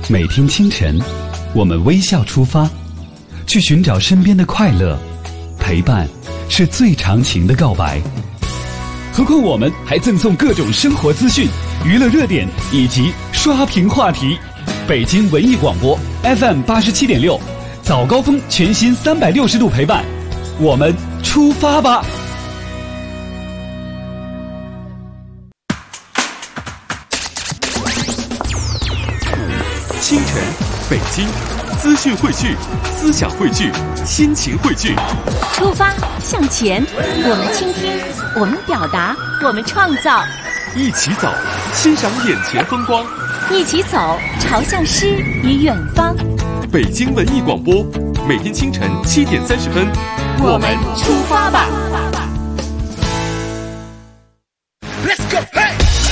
每天清晨，我们微笑出发，去寻找身边的快乐。陪伴是最长情的告白。何况我们还赠送各种生活资讯、娱乐热点以及刷屏话题。北京文艺广播 FM 87.6，早高峰全新360度陪伴，我们出发吧！ 清晨，北京，资讯汇聚，思想汇聚，心情汇聚。 出发向前，我们倾听，我们表达，我们创造。 一起走，欣赏眼前风光。 一起走，朝向诗与远方。 北京文艺广播，每天清晨7点30分， 我们出发吧。 Let's go, hey!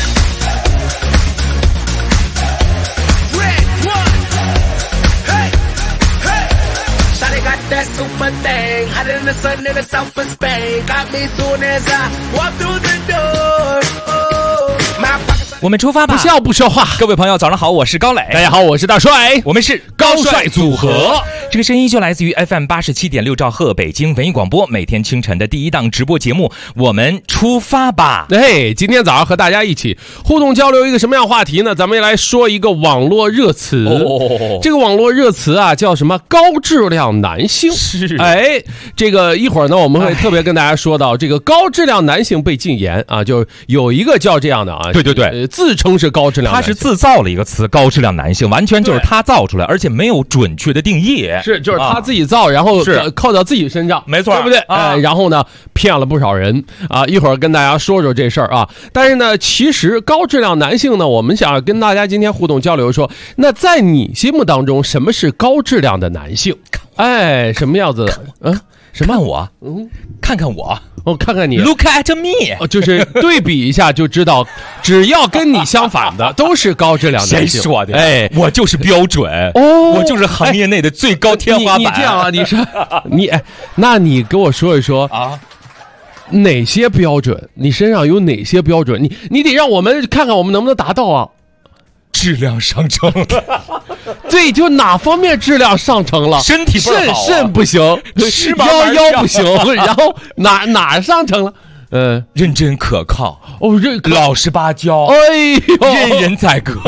That super thing, hotter than the sun in the south of Spain. Got me soon as I walk through the door. Oh, my pockets. 我们出发吧！ 不笑不说话。 各位朋友，早上好，我是高磊。 大家好，我是大帅。 我们是高帅组合。 这个声音就来自于 FM 87.6兆赫北京文艺广播，每天清晨的第一档直播节目。我们出发吧！ 哎，今天早上和大家一起互动交流一个什么样话题呢？咱们来说一个网络热词。这个网络热词啊，叫什么？高质量男性。 是。 哎，这个一会儿呢，我们会特别跟大家说到这个高质量男性被禁言啊，就有一个叫这样的啊。 对对对。 自称是高质量男性， 他是自造了一个词高质量男性，完全就是他造出来，而且没有准确的定义。 是，就是他自己造，然后扣到自己身上， 没错， 对不对？然后呢，骗了不少人啊！一会儿跟大家说说这事儿啊。但是呢，其实高质量男性呢，我们想跟大家今天互动交流说，那在你心目当中，什么是高质量的男性？哎，什么样子？ 什么？看我？看看我。 看看你 ，Look at me， 就是对比一下就知道，只要跟你相反的都是高质量男性。 谁说的？ 哎， 我就是标准我就是行业内的最高天花板。 你这样啊？你说你那你给我说一说啊，哪些标准？你身上有哪些标准？你得让我们看看我们能不能达到啊？ 质量上升了， 对，就哪方面质量上升了？ 身体不好、 肾不行，腰不行，然后哪上升了？ 认真可靠老实巴交， 哎呦， 任人宰割。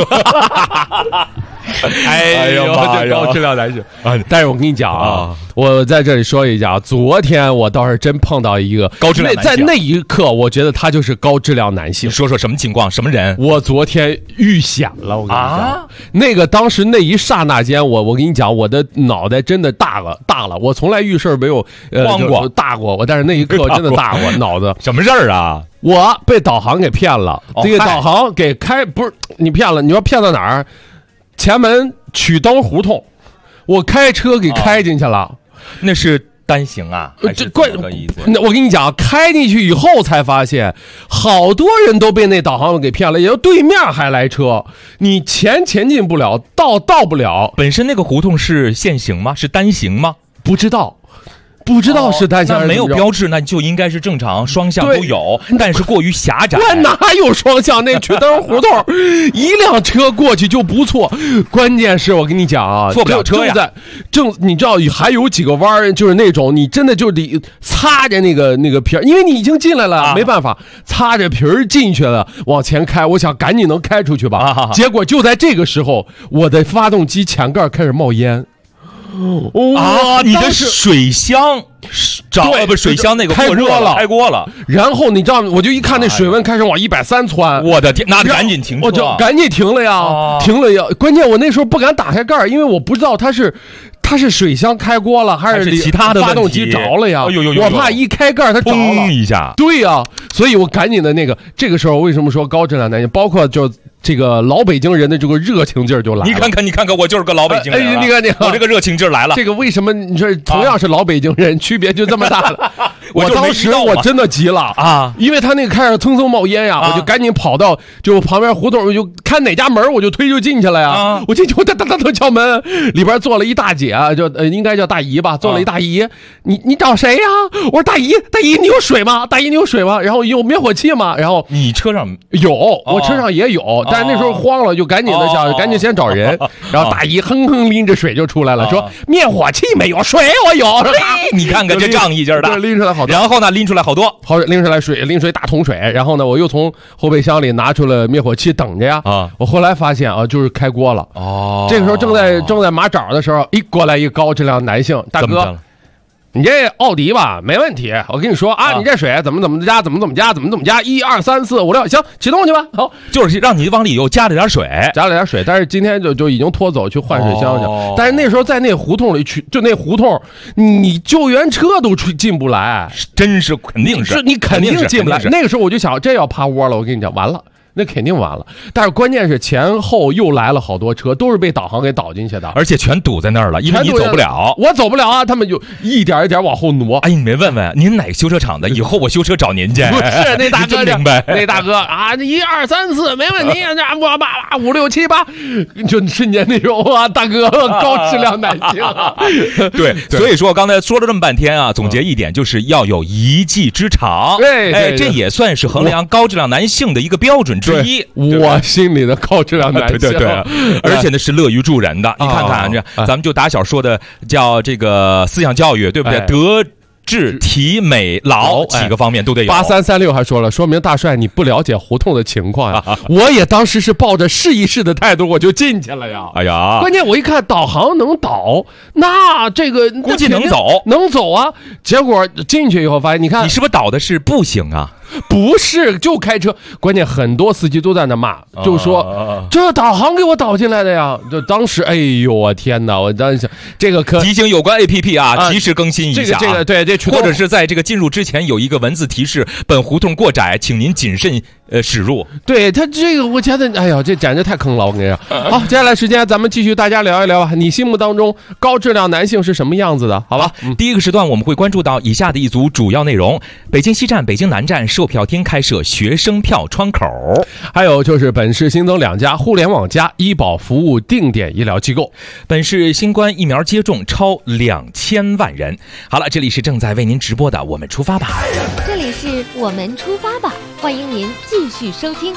哎呦，这高质量男性啊！但是我跟你讲啊，我在这里说一下，昨天我倒是真碰到一个高质量男性， 在那一刻，我觉得他就是高质量男性。 你说说什么情况？什么人？ 我昨天遇险了，我跟你讲，那个当时那一刹那间，我跟你讲，我的脑袋真的大了。我从来遇事没有慌过大过，但是那一刻真的大我脑子。 什么事儿啊？ 我被导航给骗了，这个导航给不是你骗了，你说骗到哪儿？前门曲灯胡同，我开车给开进去了， 那是单行啊？这怪意思。我跟你讲，开进去以后才发现，好多人都被那导航给骗了，也就对面还来车，你前进不了，到不了。 本身那个胡同是限行吗？是单行吗？ 不知道是单向， 那没有标志，那就应该是正常，双向都有，但是过于狭窄。 哪有双向？那曲灯胡同，一辆车过去就不错。关键是我跟你讲啊， 错不了车呀。 你知道还有几个弯，就是那种你真的就得擦着那个皮儿，因为你已经进来了，没办法，擦着皮儿进去了，往前开。我想赶紧能开出去吧，结果就在这个时候，我的发动机前盖开始冒烟。 你的水箱水箱那个过热了，开锅了。 然后你知道，我就一看那水温开始往130窜， 我的天，那赶紧停车， 我就赶紧停了呀，停了呀。关键我那时候不敢打开盖，因为我不知道它是水箱开锅了，还是其他的发动机着了呀？我怕一开盖它着了一下。 对呀，所以我赶紧的这个时候为什么说高质量男性，包括就这个老北京人的这个热情劲儿就来了。 你看看，我就是个老北京人。 你看， 我这个热情劲儿来了。 这个为什么你说同样是老北京人，区别就这么大了？ 我当时我真的急了啊，因为他那个开始蹭蹭冒烟呀，我就赶紧跑到就旁边胡同，我就看哪家门，我就推就进去了呀。我进去，我哒敲门，里边坐了一大姐，应该叫大姨吧，坐了一大姨。你找谁呀？我说大姨你有水吗？大姨你有水吗？然后有灭火器吗？然后你车上有，我车上也有，但是那时候慌了，就赶紧的想赶紧先找人。然后大姨哼哼拎着水就出来了，说灭火器没有，水我有。 你看看这仗义劲儿的， 拎出来好多。 然后呢，拎出来好多， 拎出来水，拎水大桶水。然后呢，我又从后备箱里拿出了灭火器等着呀。我后来发现就是开锅了。这个时候正在码找的时候，过来一个高质量男性大哥。你这奥迪吧没问题，我跟你说啊，你这水怎么加，1、2、3、4、5、6，行，启动去吧。好， 就是让你往里又加了点水， 但是今天就已经拖走去换水箱去。但是那时候在那胡同里就那胡同，你救援车都进不来， 真是肯定是你肯定进不来。那个时候我就想，这要趴窝了，我跟你讲，完了。那肯定完了，但是关键是前后又来了好多车，都是被导航给导进去的， 而且全堵在那儿了，因为你走不了， 我走不了啊，他们就一点一点往后挪。 哎，你没问问您哪个修车厂的？以后我修车找您去。 不是那大哥， 明白？ 那大哥啊，1、2、3、4没问题，那5、6、7、8，就瞬间那种啊，大哥高质量男性。 对，所以说刚才说了这么半天啊，总结一点就是要有一技之长。哎，这也算是衡量高质量男性的一个标准之一。 我心里的高质量男性， 对，而且呢是乐于助人的。你看看这，咱们就打小说的叫这个思想教育，对不对？德智体美劳几个方面都得有。 8336还说了，说明大帅你不了解胡同的情况呀。我也当时是抱着试一试的态度，我就进去了呀。 哎呀， 关键我一看导航能导，那这个估计能走啊。结果进去以后发现，你看你是不是导的是步行啊？ 不是，就开车。关键很多司机都在那骂，就说这导航给我导进来的呀。就当时，哎呦我天哪！我当时想，这个提醒有关 APP 啊，及时更新一下。 这个对， 或者是在这个进入之前有一个文字提示：本胡同过窄，请您谨慎驶入。 对他这个，我觉得，哎呀，这简直太坑了！我跟你说。好，接下来时间咱们继续大家聊一聊啊，你心目当中高质量男性是什么样子的？好吧。 第一个时段我们会关注到以下的一组主要内容：北京西站、北京南站售票厅开设学生票窗口， 还有就是本市新增2家互联网加医保服务定点医疗机构。 本市新冠疫苗接种超2000万人。好了，这里是正在为您直播的我们出发吧。 这里是我们出发吧，欢迎您继续收听。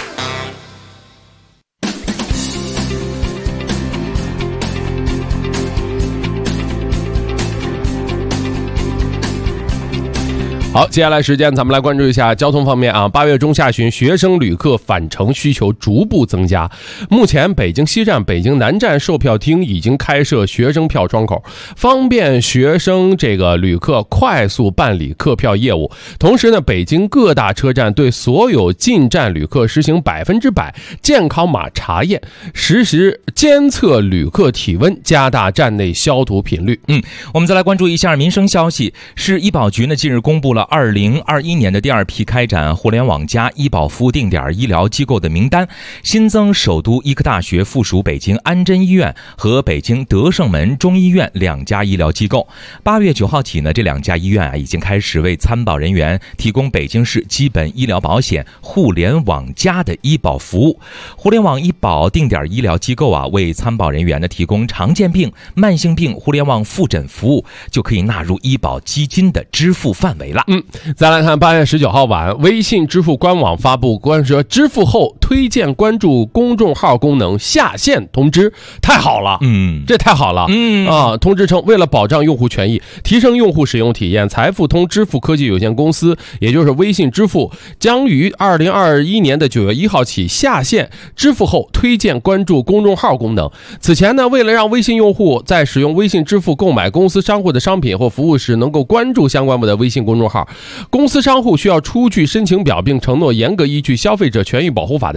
好，接下来时间咱们来关注一下交通方面啊。8月中下旬，学生旅客返程需求逐步增加。目前，北京西站、北京南站售票厅已经开设学生票窗口，方便学生旅客快速办理客票业务。同时呢，北京各大车站对所有进站旅客实行100%健康码查验，实时监测旅客体温，加大站内消毒频率。 我们再来关注一下民生消息。市医保局呢近日公布了2021年的第2批开展互联网加医保服务定点医疗机构的名单，新增首都医科大学附属北京安贞医院和北京德胜门中医院2家医疗机构。8月9号起呢，这2家医院已经开始为参保人员提供北京市基本医疗保险互联网加的医保服务。互联网医保定点医疗机构为参保人员呢提供常见病、慢性病互联网复诊服务，就可以纳入医保基金的支付范围了。 再来看8月19号晚，微信支付官网发布关于支付后推荐关注公众号功能下线通知，太好了，这太好了，通知称，为了保障用户权益，提升用户使用体验，财付通支付科技有限公司，也就是微信支付，将于2021年的9月1号起下线支付后推荐关注公众号功能。此前呢，为了让微信用户在使用微信支付购买公司商户的商品或服务时能够关注相关的微信公众号，公司商户需要出具申请表，并承诺严格依据消费者权益保护法的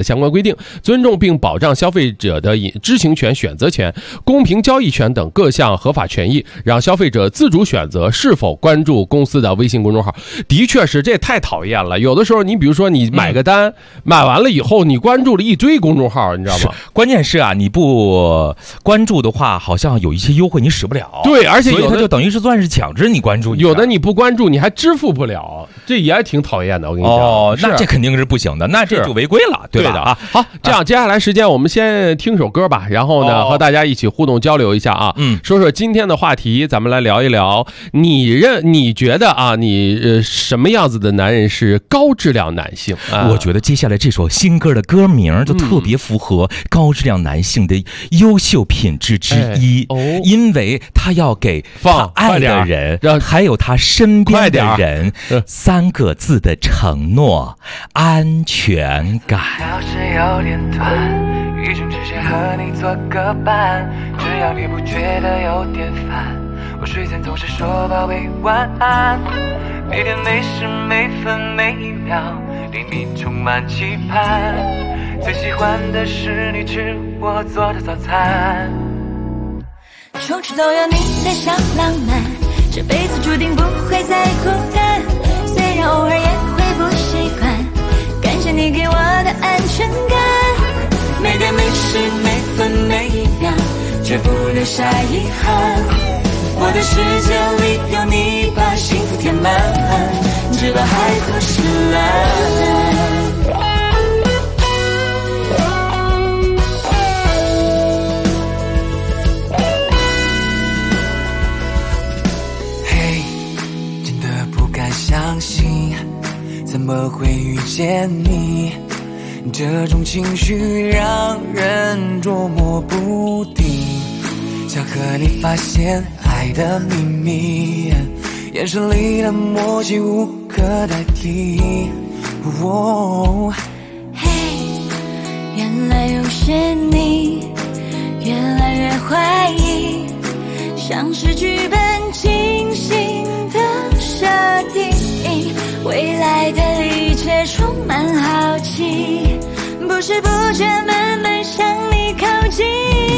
相关规定，尊重并保障消费者的知情权、选择权、公平交易权等各项合法权益，让消费者自主选择是否关注公司的微信公众号。的确是，这也太讨厌了。有的时候你比如说你买个单，买完了以后你关注了一堆公众号，你知道吗？ 关键是啊，你不关注的话，好像有一些优惠你使不了。 对，而且有的就等于是算是强制你关注， 有的你不关注你还支付不了，这也挺讨厌的。我跟你讲， 那这肯定是不行的，那这就违规了，对吧？啊， 好，这样接下来时间我们先听首歌吧，然后呢和大家一起互动交流一下啊，说说今天的话题，咱们来聊一聊，你觉得啊，你什么样子的男人是高质量男性？ 我觉得接下来这首新歌的歌名就特别符合高质量男性的优秀品质之一，因为他要给他爱的人，还有他身边的人3个字的承诺：安全感。 要是有点短，一种只想和你做个伴，只要你不觉得有点烦，我睡前总是说宝贝晚安，每天每时每分每一秒对你充满期盼，最喜欢的是你吃我做的早餐， 处处都有你的小浪漫，这辈子注定不会再孤单，虽然偶尔也会不习惯，感谢你给我的安全感，每天每时每分每一秒绝不留下遗憾，我的世界里有你把幸福填满，直到海枯石烂。 嘿，真的不敢相信怎么会遇见你，这种情绪让人捉摸不定，想和你发现爱的秘密，眼神里的默契无可代替。 嘿，原来又是你，越来越怀疑，像是剧本精心的设定，未来的一切充满好奇，不知不觉慢慢向你靠近。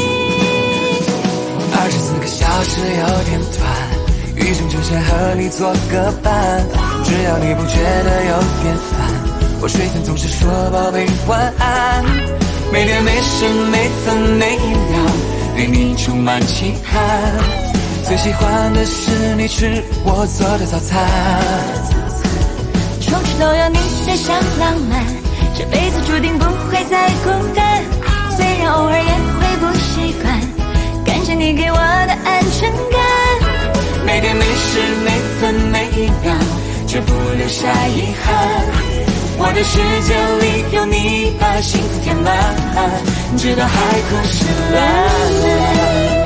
24个小时有点短，余生就想和你做个伴，只要你不觉得有点烦，我睡前总是说宝贝晚安，每天每时每分每一秒对你充满期盼，最喜欢的是你吃我做的早餐， 处处都有你的小浪漫，这辈子注定不会再孤单，虽然偶尔也会不习惯，感谢你给我的安全感， 每天每时每分每一秒绝不留下遗憾，我的世界里有你把幸福填满，直到海枯石烂。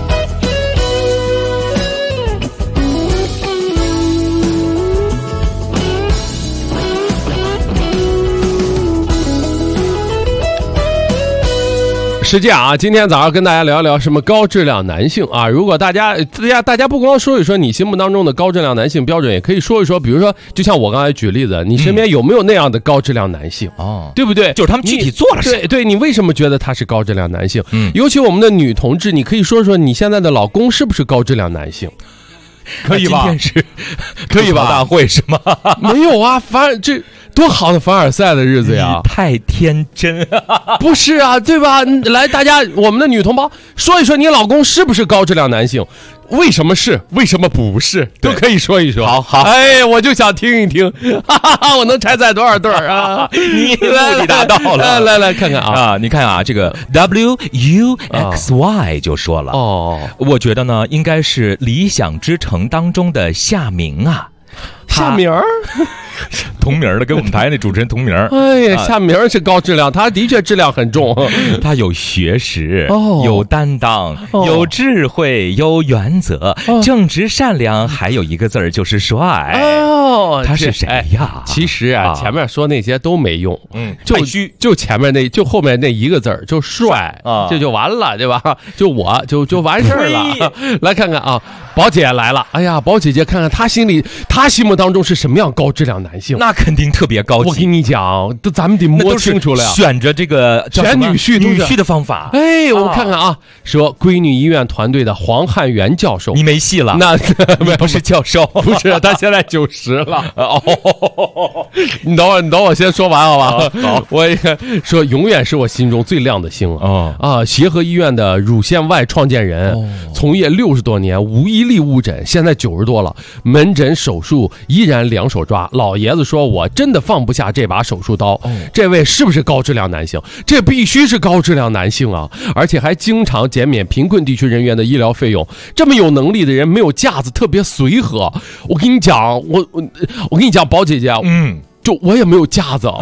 是这样啊，今天早上跟大家聊一聊什么高质量男性啊。如果大家不光说一说你心目当中的高质量男性标准，也可以说一说，比如说就像我刚才举例子，你身边有没有那样的高质量男性对不对？ 就是他们具体做了什么？ 对，你为什么觉得他是高质量男性？尤其我们的女同志，你可以说说你现在的老公是不是高质量男性？可以吧？ 今天是可以吧？ 大会是吗？ 没有啊，反正这多好的凡尔赛的日子呀！ 太天真不是啊，对吧？来，大家我们的女同胞说一说，你老公是不是高质量男性？为什么是？为什么不是？都可以说一说。 好， 哎，我就想听一听，我能拆散多少对啊？ 你目的达到了。 来看看啊！ 你看啊，这个 WUXY 就说了我觉得呢，应该是理想之城当中的夏明啊。 夏明儿同名的，跟我们台那主持人同名。 哎呀，夏明是高质量，他的确质量很重。 他有学识，有担当，有智慧，有原则，正直善良，还有一个字儿就是帅。他是谁呀？ 其实啊，前面说那些都没用， 太虚， 就前面就后面那一个字儿就帅啊，这就完了，对吧？就我就完事儿了。来看看啊，宝姐来了。哎呀，宝姐姐，看看她心目当中是什么样高质量量男性， 那肯定特别高级。 我跟你讲，咱们得摸清楚了呀。 选着这个选女婿的方法。 哎，我看看啊，说闺女医院团队的黄汉元教授， 你没戏了。 那你不是教授， 不是，他现在90了。哦，你等我先说完好吧？好，我也说永远是我心中最亮的星啊！协和医院的乳腺外创建人，从业60多年，无一例误诊，现在90多了，门诊手术依然2手抓。老爷子说，我真的放不下这把手术刀。这位是不是高质量男性？这必须是高质量男性啊！而且还经常减免贫困地区人员的医疗费用。这么有能力的人，没有架子，特别随和。我跟你讲，我跟你讲，宝姐姐，就我也没有架子，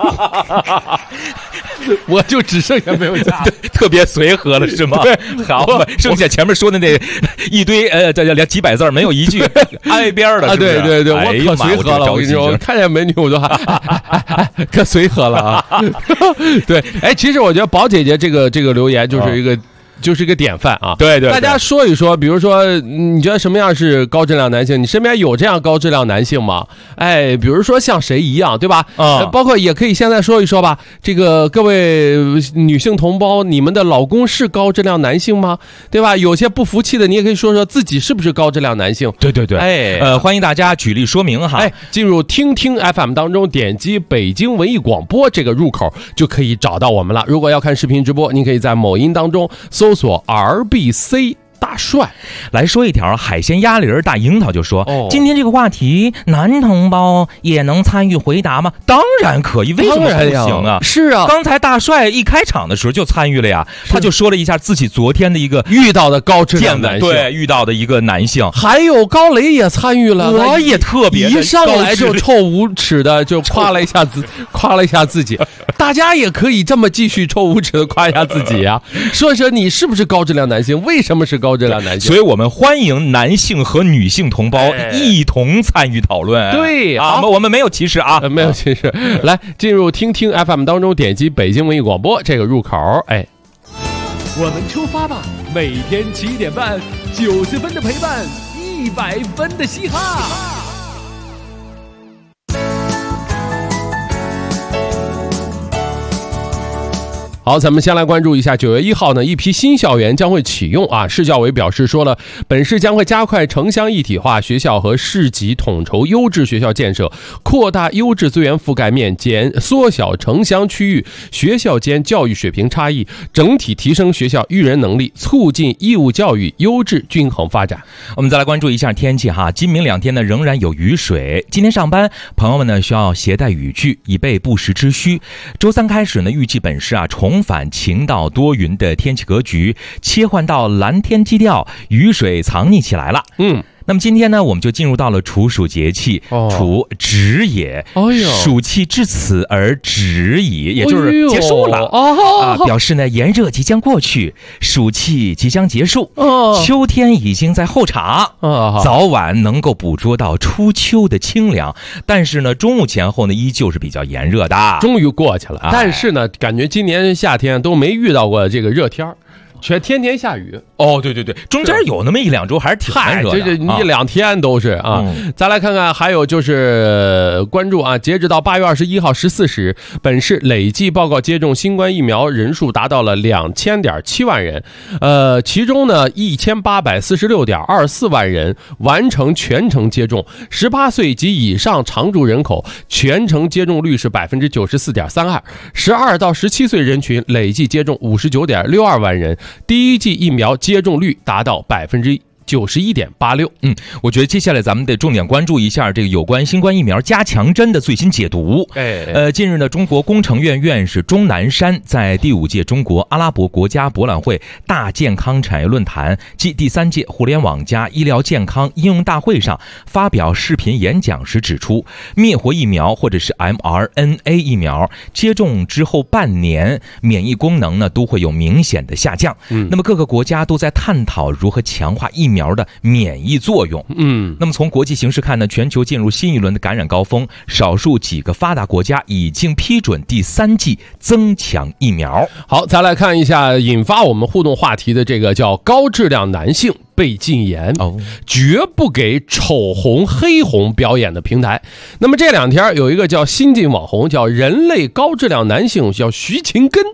我就只剩下没有架子， 特别随和了是吗？ 对， 好，剩下前面说的那一堆这几百字没有一句挨边的， 对，我可随和了。我跟你说，看见美女我就可随和了啊。对，哎，其实我觉得宝姐姐这个留言就是一个典范啊！ 对， 大家说一说，比如说，你觉得什么样是高质量男性？你身边有这样高质量男性吗？哎，比如说像谁一样，对吧？包括也可以现在说一说吧。这个各位女性同胞，你们的老公是高质量男性吗？对吧？有些不服气的，你也可以说说自己是不是高质量男性。 对， 哎， 欢迎大家举例说明哈。 哎，进入听 FM 当中，点击北京文艺广播这个入口就可以找到我们了。如果要看视频直播，您可以在某音当中搜索 RBC 大帅。 来说一条海鲜鸭梨大樱桃就说，今天这个话题男同胞也能参与回答吗？当然可以，为什么不行啊？ 是啊， 刚才大帅一开场的时候就参与了呀，他就说了一下自己昨天的一个遇到的高质量男性， 对，遇到的一个男性， 还有高雷也参与了， 我也特别一上来就臭无耻的就夸了一下自己，大家也可以这么继续臭无耻的夸一下自己啊，说说你是不是高质量男性，为什么是高质量男性？ 所以我们欢迎男性和女性同胞一同参与讨论。 对啊，我们没有歧视啊， 没有歧视。来，进入听 FM 当中，点击北京文艺广播这个入口。哎， 我们出发吧！每天7点半，90分的陪伴，100分的嘻哈。 好，咱们先来关注一下9月1号呢，一批新校园将会启用啊。市教委表示说了，本市将会加快城乡一体化，学校和市级统筹优质学校建设，扩大优质资源覆盖面，缩小城乡区域学校间教育水平差异，整体提升学校育人能力，促进义务教育优质均衡发展。 我们再来关注一下天气哈，今明2天呢仍然有雨水。今天上班朋友们呢需要携带雨具，以备不时之需。周3开始呢，预计本市重返晴到多云的天气格局，切换到蓝天基调，雨水藏匿起来了。那么今天呢，我们就进入到了处暑节气，处止也，暑气至此而止矣，也就是结束了表示呢炎热即将过去，暑气即将结束，秋天已经在后场，早晚能够捕捉到初秋的清凉，但是呢中午前后呢依旧是比较炎热的， 终于过去了。但是呢，感觉今年夏天都没遇到过这个热天儿。全天天下雨对，中间有那么1-2周还是挺炎热的， 这1-2天都是啊。再来看看，还有就是关注啊，截止到8月21号14时，本市累计报告接种新冠疫苗人数达到了2000.7万人，其中呢1846.24万人完成全程接种，18岁及以上常住人口全程接种率是94.32%，12到17岁人群累计接种59.62万人。第一剂疫苗接种率达到91.86%。 我觉得接下来咱们得重点关注一下这个有关新冠疫苗加强针的最新解读。近日呢，中国工程院院士钟南山在第5届中国阿拉伯国家博览会大健康产业论坛暨第3届互联网加医疗健康应用大会上发表视频演讲时指出，灭活疫苗或者是 mRNA 疫苗接种之后半年，免疫功能呢都会有明显的下降。那么各个国家都在探讨如何强化疫苗的免疫作用。那么从国际形势看呢，全球进入新一轮的感染高峰，少数几个发达国家已经批准第3剂增强疫苗。 好，再来看一下引发我们互动话题的这个叫高质量男性被禁言，绝不给丑红黑红表演的平台。那么这2天有一个叫新晋网红，叫人类高质量男性，叫徐勤根。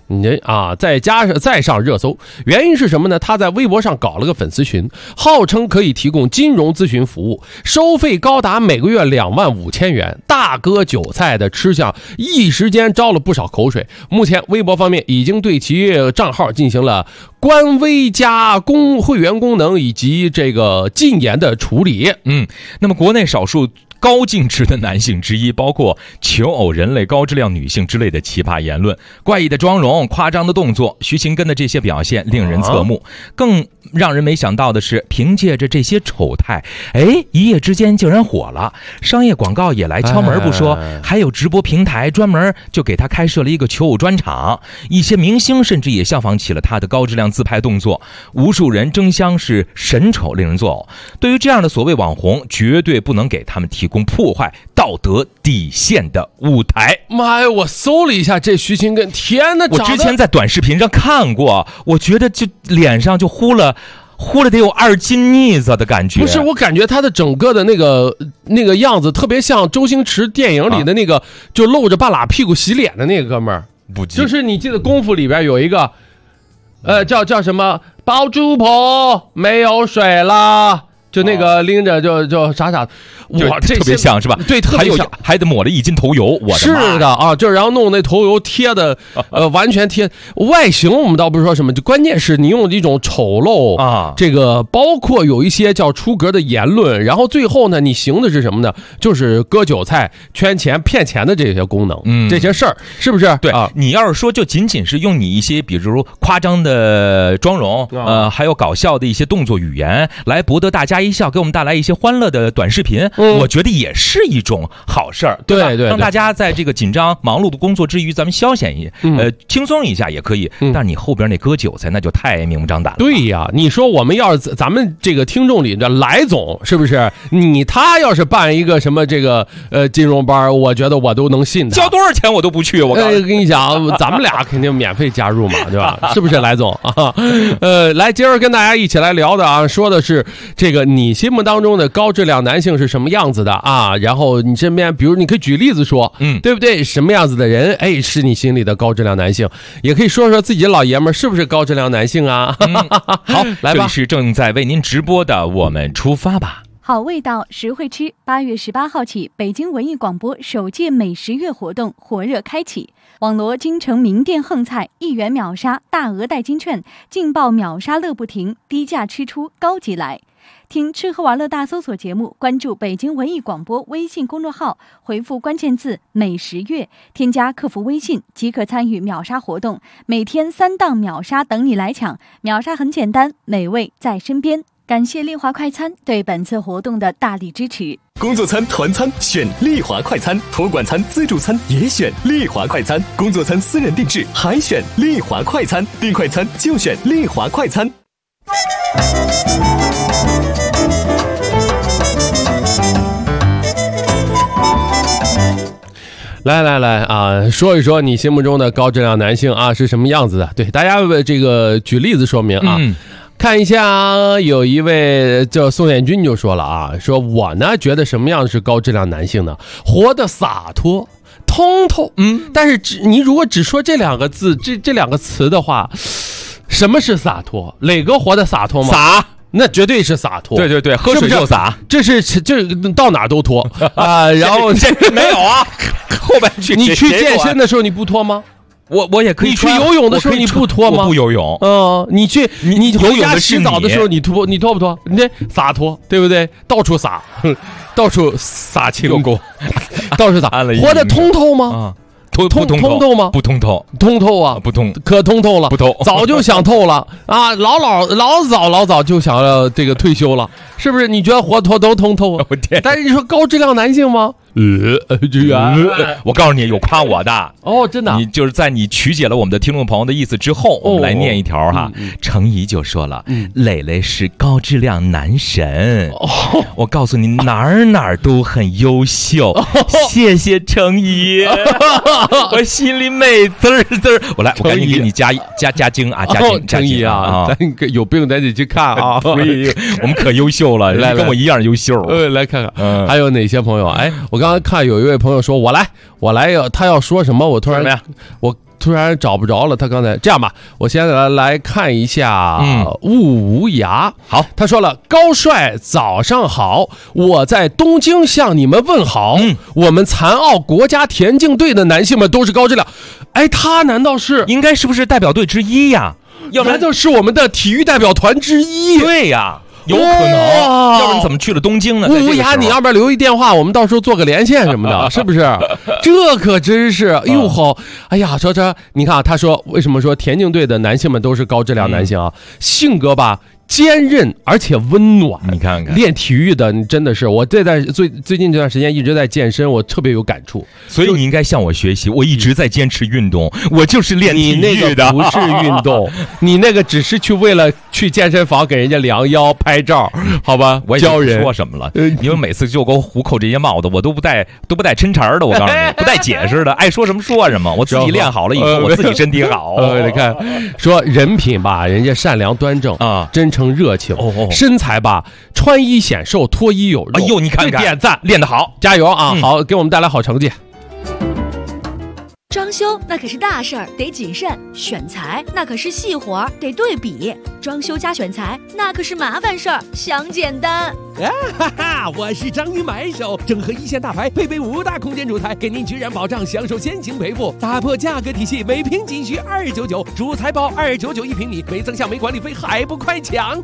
再上热搜，原因是什么呢？他在微博上搞了个粉丝群，号称可以提供金融咨询服务，收费高达每个月25000元，大割韭菜的吃相一时间招了不少口水。目前微博方面已经对其账号进行了官微加会员功能以及这个禁言的处理。 那么国内少数高净值的男性之一，包括求偶人类高质量女性之类的奇葩言论，怪异的妆容，夸张的动作，徐勤根的这些表现令人侧目。更让人没想到的是，凭借着这些丑态，一夜之间竟然火了，商业广告也来敲门不说，还有直播平台专门就给他开设了一个求偶专场，一些明星甚至也效仿起了他的高质量自拍动作，无数人争相是神丑令人作呕。对于这样的所谓网红，绝对不能给他们提供破坏道德底线的舞台。 妈呀，我搜了一下这徐勤根，天哪！ 我之前在短视频上看过，我觉得就脸上就呼了得有2斤腻子的感觉。 不是，我感觉他的整个的那个样子特别像周星驰电影里的那个，就露着半拉屁股洗脸的那个哥们儿。 不记， 就是你记得功夫里边有一个叫什么包租婆没有水了，就那个拎着就傻傻的， 哇，这特别像是吧？ 对，特别像， 还得抹了1斤头油，我的妈！ 是的啊，就然后弄那头油贴的，完全贴外形，我们倒不是说什么，就关键是你用一种丑陋啊，这个包括有一些叫出格的言论，然后最后呢，你行的是什么呢？就是割韭菜、圈钱、骗钱的这些功能，这些事儿，是不是？ 对啊，你要是说就仅仅是用你一些比如夸张的妆容，还有搞笑的一些动作语言来博得大家一笑，给我们带来一些欢乐的短视频，我觉得也是一种好事儿，对吧？让大家在这个紧张忙碌的工作之余，咱们消遣轻松一下也可以。但是你后边那割韭菜，那就太明目张胆了。 对呀，你说我们要是咱们这个听众里的来总，是不是？他要是办一个什么这个金融班，我觉得我都能信他。 交多少钱我都不去。我跟你讲，咱们俩肯定免费加入嘛，对吧？是不是，来总啊？来，今儿跟大家一起来聊的啊，说的是这个你心目当中的高质量男性是什么样子的啊？然后你身边，比如你可以举例子说，对不对？什么样子的人，是你心里的高质量男性？也可以说说自己老爷们是不是高质量男性啊？ 好， 来吧， 这里是正在为您直播的，我们出发吧。 好味道，实惠吃。8月18号起，北京文艺广播首届美食月活动火热开启，网罗京城名店横菜，1元秒杀，大额代金券，劲爆秒杀乐不停，低价吃出高级来。听吃喝玩乐大搜索节目，关注北京文艺广播微信公众号，回复关键字美食月，添加客服微信即可参与秒杀活动，每天3档秒杀等你来抢。秒杀很简单，美味在身边。感谢丽华快餐对本次活动的大力支持。 工作餐、团餐选丽华快餐，托管餐、自助餐也选丽华快餐，工作餐私人定制还选丽华快餐，订快餐就选丽华快餐。 来啊，说一说你心目中的高质量男性啊是什么样子的？对，大家这个举例子说明啊。看一下，有一位叫宋彦军就说了啊，说我呢觉得什么样是高质量男性呢？活得洒脱通透。但是你如果只说这2个字，这2个词的话，什么是洒脱？磊哥活得洒脱吗？ 洒， 那绝对是洒脱。 对，喝水就洒， 这到哪都脱啊。然后这没有啊，后边你去健身的时候你不脱吗？ 我也可以。 你去游泳的时候你不脱吗？ 我不游泳。 你游泳的洗澡的时候你脱不脱？你这洒脱，对不对？到处洒，到处洒清功，到处洒。活得通透吗？通透吗？ 不通透。 通透啊， 不通， 可通透了， 不通， 早就想透了啊！老早就想要这个退休了，是不是？你觉得活脱都通透啊？ 我天！ 但是你说高质量男性吗？ 我告诉你，有夸我的哦，真的。 你就是在你曲解了我们的听众朋友的意思之后，我们来念一条哈。程怡就说了，磊磊是高质量男神。我告诉你，哪儿都很优秀。谢谢程怡，我心里美滋滋。我赶紧给你加精啊，加精。 程怡啊，咱有病咱得去看啊。 我们可优秀了，跟我一样优秀。 来看看，还有哪些朋友？哎，我刚刚看有一位朋友说，我来，他要说什么？我突然找不着了。他刚才这样吧，我先来看一下雾无涯。 好， 他说了，高帅早上好，我在东京向你们问好。我们残奥国家田径队的男性们都是高质量。哎，他难道是是不是代表队之一呀？ 要不然就是我们的体育代表团之一。 对呀。有可能，要不然怎么去了东京呢？ 吴涯，你要不要留一电话，我们到时候做个连线什么的，是不是？这可真是，哎呦好，哎呀，说你看啊，他说为什么说田径队的男性们都是高质量男性啊？性格吧。坚韧而且温暖， 你看看练体育的，你真的是我最近这段时间一直在健身，我特别有感触。 所以你应该向我学习，我一直在坚持运动，我就是练体育的。 你那个不是运动，你那个只是为了去健身房给人家量腰拍照，好吧？ 我教人说什么了？因为每次就给我虎口这些帽子，我都不带抻茬的，我告诉你，不带解释的，爱说什么说什么。我自己练好了以后，我自己身体好。 你看，说人品吧，人家善良端正啊，真诚热情。身材吧，穿衣显瘦，脱衣有肉。 哎呦，你看看， 点赞， 练得好， 加油啊！好，给我们带来好成绩。 装修那可是大事儿，得谨慎；选材那可是细活儿，得对比。装修加选材那可是麻烦事儿，想简单。 哈哈，我是章鱼买手，整合一线大牌，配备5大空间主材，给您居然保障，享受先行赔付，打破价格体系，每平仅需299，主材包299一平米，没增项没管理费，还不快抢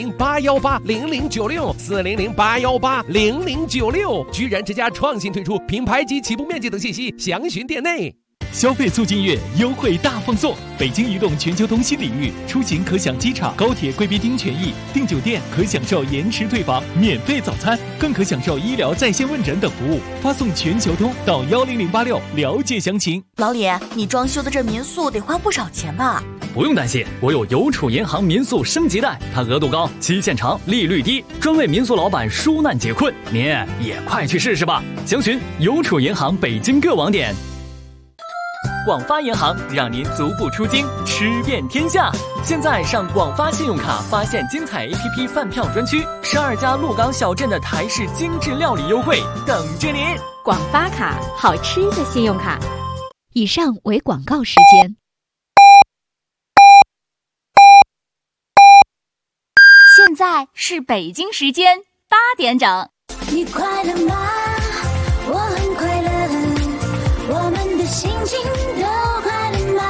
！400-818-0096，400-818-0096，居然之家创新推出品牌及起步面积等信息，详询店内。 消费促进月优惠大放送，北京移动全球通新领域，出行可享机场、高铁贵宾厅权益，订酒店可享受延迟退房、免费早餐，更可享受医疗在线问诊等服务。发送全球通到10086了解详情。 老李，你装修的这民宿得花不少钱吧？ 不用担心，我有邮储银行民宿升级贷，它额度高，期限长，利率低，专为民宿老板纾难解困。您也快去试试吧！详询邮储银行北京各网点。广发银行让您足不出京，吃遍天下。现在上广发信用卡发现精彩 APP 饭票专区，12家鹿港小镇的台式精致料理优惠等着您。 广发卡，好吃的信用卡。以上为广告时间。 现在是北京时间8点整。 你快乐吗？我很快乐，我们的心情都快乐吗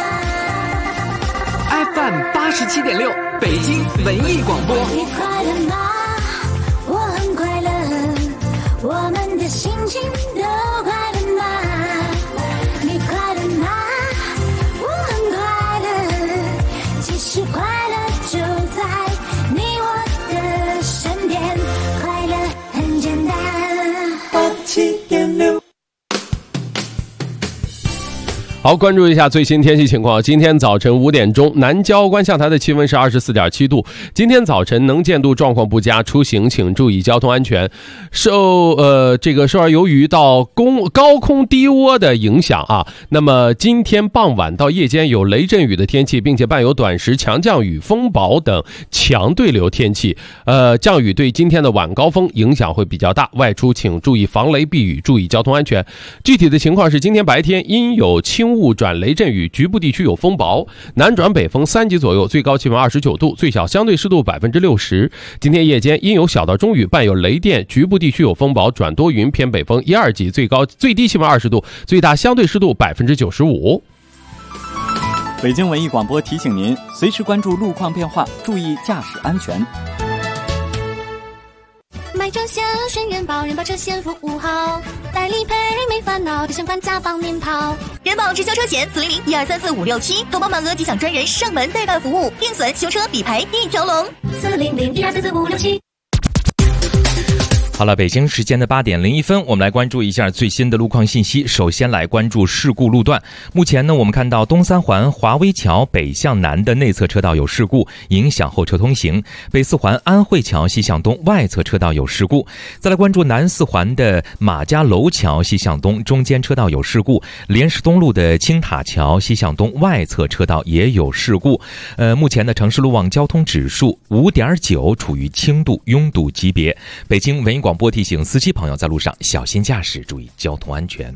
？FM 87.6，北京文艺广播。 你快乐吗？我很快乐，我们的心情都快乐吗？你快乐吗？我很快乐，其实快乐就在你我的身边，快乐很简单。87.6。 好，关注一下最新天气情况。今天早晨5点钟，南郊观象台的气温是24.7度。今天早晨能见度状况不佳，出行请注意交通安全。受由于到高空低涡的影响啊，那么今天傍晚到夜间有雷阵雨的天气，并且伴有短时强降雨、风暴等强对流天气。降雨对今天的晚高峰影响会比较大，外出请注意防雷避雨，注意交通安全。具体的情况是，今天白天因有轻雾转雷阵雨，局部地区有风雹，南转北风3级左右，最高气温29度，最小相对湿度60%。今天夜间因有小到中雨，伴有雷电，局部地区有风暴转多云，偏北风1、2级，最低气温20度，最大相对湿度95%。 北京文艺广播提醒您，随时关注路况变化，注意驾驶安全。 买车险选人保，人保车险服务好，代理赔没烦恼，保险款家帮您跑。 人保直销车险400-1234-567，投保满额即享专人上门代办服务，定损、修车、理赔一条龙。 400-1234-567。 好了，北京时间的8点01分，我们来关注一下最新的路况信息。首先来关注事故路段。目前呢，我们看到东三环华威桥北向南的内侧车道有事故，影响后车通行；北四环安慧桥西向东外侧车道有事故。再来关注南四环的马家楼桥西向东中间车道有事故，莲石东路的青塔桥西向东外侧车道也有事故。目前的城市路网交通指数5.9，处于轻度拥堵级别。北京文艺广播提醒司机朋友在路上小心驾驶，注意交通安全。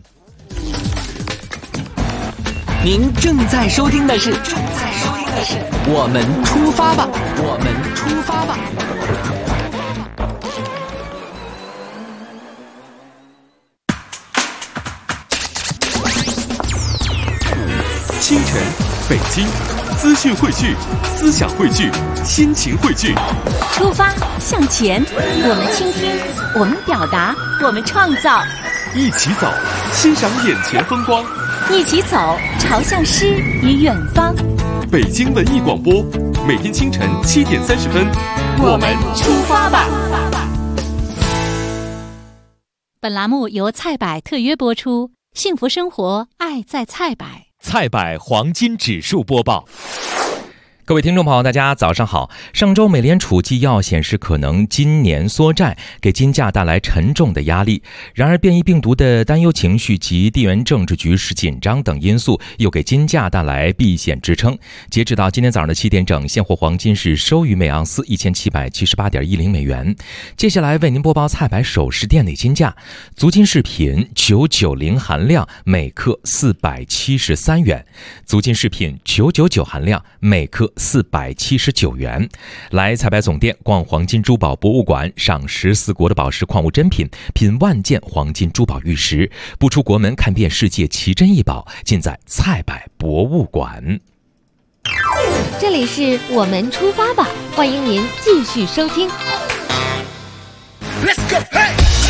您正在收听的是我们出发吧，我们出发吧。 清晨，北京，资讯汇聚，思想汇聚，心情汇聚。 出发向前，我们倾听，我们表达，我们创造。 一起走，欣赏眼前风光。 一起走，朝向诗与远方。 北京文艺广播，每天清晨7点30分， 我们出发吧。 本栏目由菜百特约播出，幸福生活，爱在菜百。 菜百黄金指数播报。各位听众朋友，大家早上好。上周美联储纪要显示，可能今年缩债，给金价带来沉重的压力。然而，变异病毒的担忧情绪及地缘政治局势紧张等因素，又给金价带来避险支撑。截止到今天早上的7点整，现货黄金是收于每盎司1778.10美元。接下来为您播报菜百首饰店内金价：足金饰品990含量每克473元，足金饰品999含量每克479元。来菜百总店逛黄金珠宝博物馆，赏14国的宝石矿物珍品，品万件黄金珠宝玉石，不出国门看遍世界奇珍异宝，尽在菜百博物馆。 这里是我们出发吧，欢迎您继续收听。 Let's go, hey!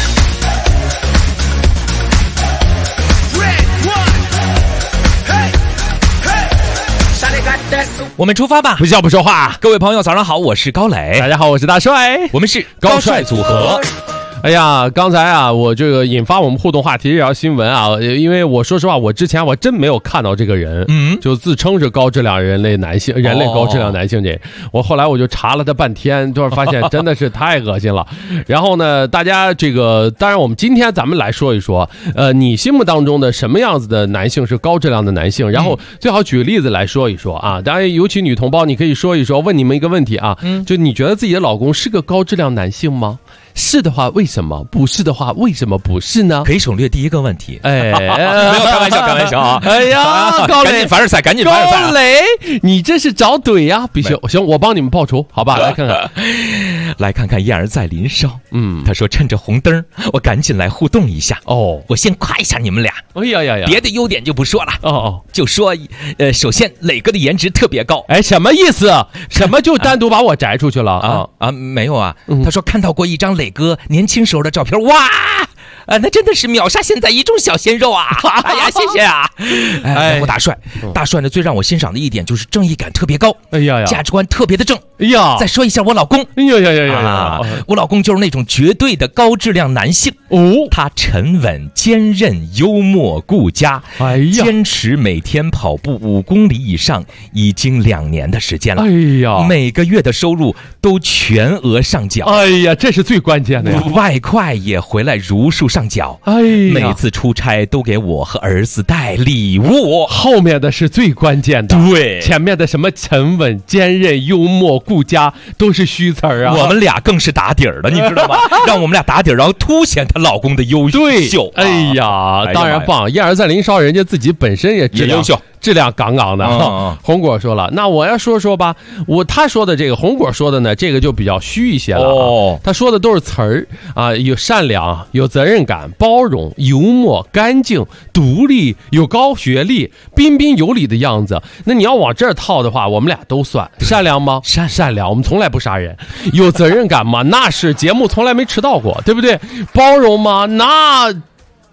Red one, 我们出发吧， 不笑不说话。 各位朋友早上好，我是高磊。 大家好，我是大帅。 我们是高帅组合。 哎呀，刚才啊，我这个引发我们互动话题这条新闻啊，因为我说实话，我之前我真没有看到这个人，就自称是高质量人类高质量男性这，我后来我就查了他半天，就是发现真的是太恶心了。然后呢，大家这个，当然我们今天咱们来说一说，你心目当中的什么样子的男性是高质量的男性？然后最好举个例子来说一说啊。当然，尤其女同胞，你可以说一说，问你们一个问题啊，就你觉得自己的老公是个高质量男性吗？是的话为什么？不是的话为什么不是呢？ 可以省略第一个问题。 哎， 没有开玩笑啊！ 哎呀，高磊， 赶紧凡尔赛，赶紧凡尔赛！ 高磊，你这是找怼呀！必须行，我帮你们报仇，好吧？来看看， 来看看燕儿在林梢。他说趁着红灯，我赶紧来互动一下。哦，我先夸一下你们俩。 哎呀呀呀， 别的优点就不说了。 哦， 就说首先磊哥的颜值特别高。 哎，什么意思？什么就单独把我摘出去了啊？没有啊。他说看到过一张磊哥年轻时候的照片，哇！那真的是秒杀现在一众小鲜肉啊！哎呀，谢谢啊！哎，我大帅呢，最让我欣赏的一点就是正义感特别高， 哎呀呀， 价值观特别的正。 哎呀， 再说一下我老公， 哎呀呀呀呀， 我老公就是那种绝对的高质量男性哦，他沉稳、坚韧、幽默、顾家，哎呀，坚持每天跑步5公里以上，已经2年的时间了。 哎呀， 每个月的收入都全额上缴。 哎呀，这是最关键的呀， 外快也回来如数上缴。 哎呀， 每次出差都给我和儿子带礼物。 后面的是最关键的， 对， 前面的什么沉稳、坚韧、幽默、顾家都是虚词儿啊。 我们俩更是打底儿了，你知道吗？让我们俩打底儿，然后凸显她老公的优秀。 哎呀，当然棒！燕儿在林梢，人家自己本身也优秀。 质量杠杠的。红果说了，那我要说说吧，他说的这个红果说的呢，这个就比较虚一些了。他说的都是词儿啊，有善良、有责任感、包容、幽默、干净、独立、有高学历、彬彬有礼的样子。那你要往这儿套的话，我们俩都算善良吗？善良，我们从来不杀人。有责任感吗？那是节目从来没迟到过，对不对？包容吗？那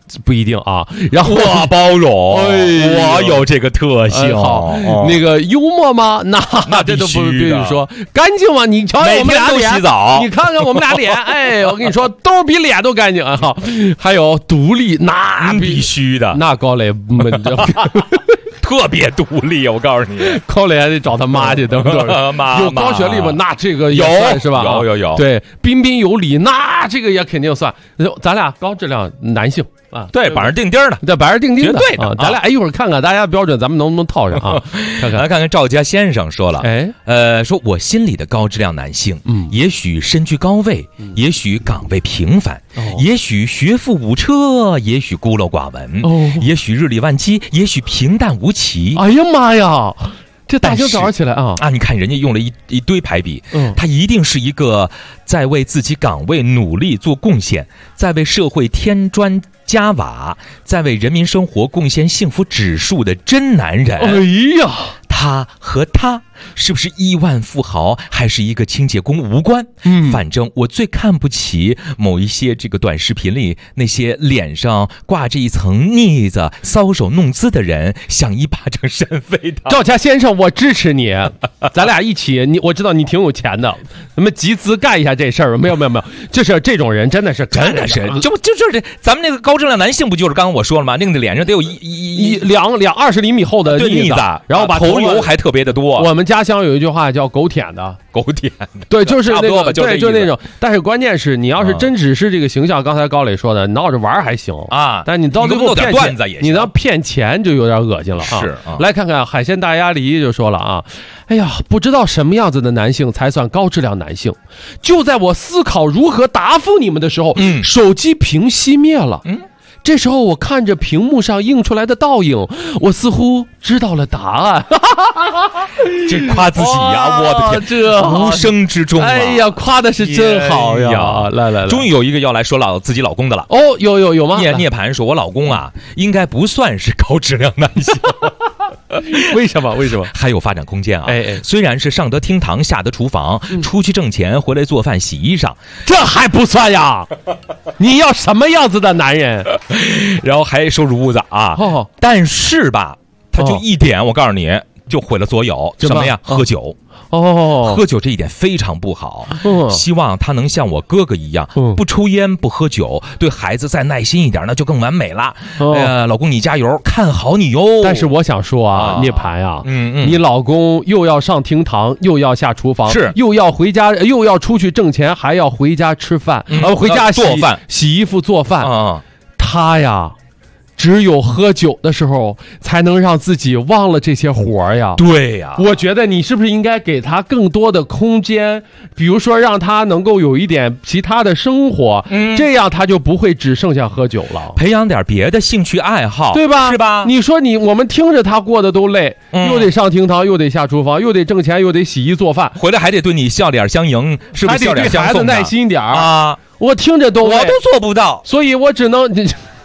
不一定啊。然后我包容，我有这个特性。 好，那个幽默吗？那这都不必须说。干净吗？你瞧瞧我们俩脸， 洗澡， 你看看我们俩脸，哎，我跟你说，都比脸都干净啊。好，还有独立，那必须的。 那高磊特别独立，我告诉你， 高磊还得找他妈去，等等。有高学历吗？那这个也算是吧？ 有。 对，彬彬有礼，那这个也肯定算。咱俩高质量男性啊， 对，板上钉钉的， 对，板上钉钉的， 绝对的。 咱俩一会儿看看大家标准，咱们能不能套上啊？ 来看看赵家先生说了，说我心里的高质量男性，也许身居高位，也许岗位平凡，也许学富五车，也许孤陋寡闻，也许日理万机，也许平淡无奇。 哎呀妈呀！这大清早上起来啊， 你看人家用了一堆排比，他一定是一个在为自己岗位努力做贡献，在为社会添砖加瓦，在为人民生活贡献幸福指数的真男人。 哎呀， 他和他是不是亿万富豪，还是一个清洁工无关。反正我最看不起某一些这个短视频里那些脸上挂着一层腻子、搔首弄姿的人，想一巴掌扇飞他。 赵家先生，我支持你，咱俩一起。我知道你挺有钱的，咱们集资干一下这事儿。没有，就是这种人真的是就是咱们那个高质量男性，不就是刚刚我说了吗？那个脸上得有两20厘米厚的腻子，然后把头油还特别的多。 我们家乡有一句话叫狗舔的，对，就是那个，对，就那种。但是关键是你要是真只是这个形象，刚才高磊说的，闹着玩还行啊，但你到最后骗钱，你要骗钱就有点恶心了啊。 是， 来看看海鲜大鸭梨就说了啊，哎呀，不知道什么样子的男性才算高质量男性。就在我思考如何答复你们的时候，手机屏熄灭了。这时候我看着屏幕上映出来的倒影，我似乎知道了答案。 这夸自己呀，我的天，这无声之中， 哎呀，夸的是真好呀！来， 终于有一个要来说自己老公的了。 有吗？ 涅槃说，我老公啊，应该不算是高质量男性。 为什么？ 还有发展空间啊！虽然是上得厅堂下得厨房，出去挣钱回来做饭洗衣裳， 这还不算呀！你要什么样子的男人？ 然后还收拾屋子啊！但是吧，他就一点，我告诉你，就毁了所有。什么呀？喝酒。喝酒这一点非常不好。希望他能像我哥哥一样，不抽烟不喝酒，对孩子再耐心一点，那就更完美了。老公你加油，看好你哟。 但是我想说啊，涅槃啊，你老公又要上厅堂，又要下厨房， 是又要回家，又要出去挣钱，还要回家吃饭，回家做饭、 洗衣服、做饭。他呀，只有喝酒的时候才能让自己忘了这些活呀。 对呀， 我觉得你是不是应该给他更多的空间，比如说让他能够有一点其他的生活，这样他就不会只剩下喝酒了， 培养点别的兴趣爱好， 对吧？ 是吧？ 你说我们听着他过得都累，又得上厅堂，又得下厨房，又得挣钱，又得洗衣做饭， 回来还得对你笑脸相迎，是不是？笑脸相送， 还得对孩子耐心点啊！ 我听着我都做不到， 所以我只能。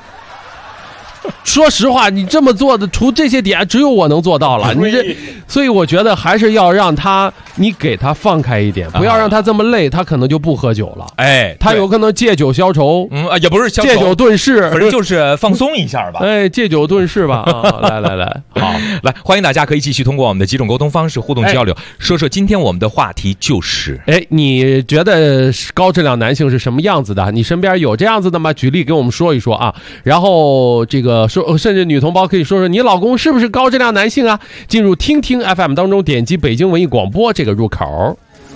说实话，你这么做的，除这些点，只有我能做到了。所以我觉得还是要让你给他放开一点，不要让他这么累，他可能就不喝酒了。他有可能借酒消愁， 也不是消愁， 借酒顿逝， 反正就是放松一下吧。 借酒顿逝吧。来，好， 来，欢迎大家可以继续通过我们的几种沟通方式互动交流，说说今天我们的话题就是， 你觉得高质量男性是什么样子的？你身边有这样子的吗？举例给我们说一说啊。然后这个甚至女同胞可以说说你老公是不是高质量男性啊？进入听听 FM 当中，点击北京文艺广播这个入口。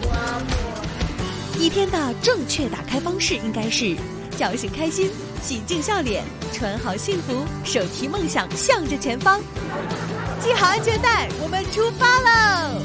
一天的正确打开方式应该是叫醒开心，洗净笑脸，穿好幸福，手提梦想向着前方，系好安全带，我们出发喽！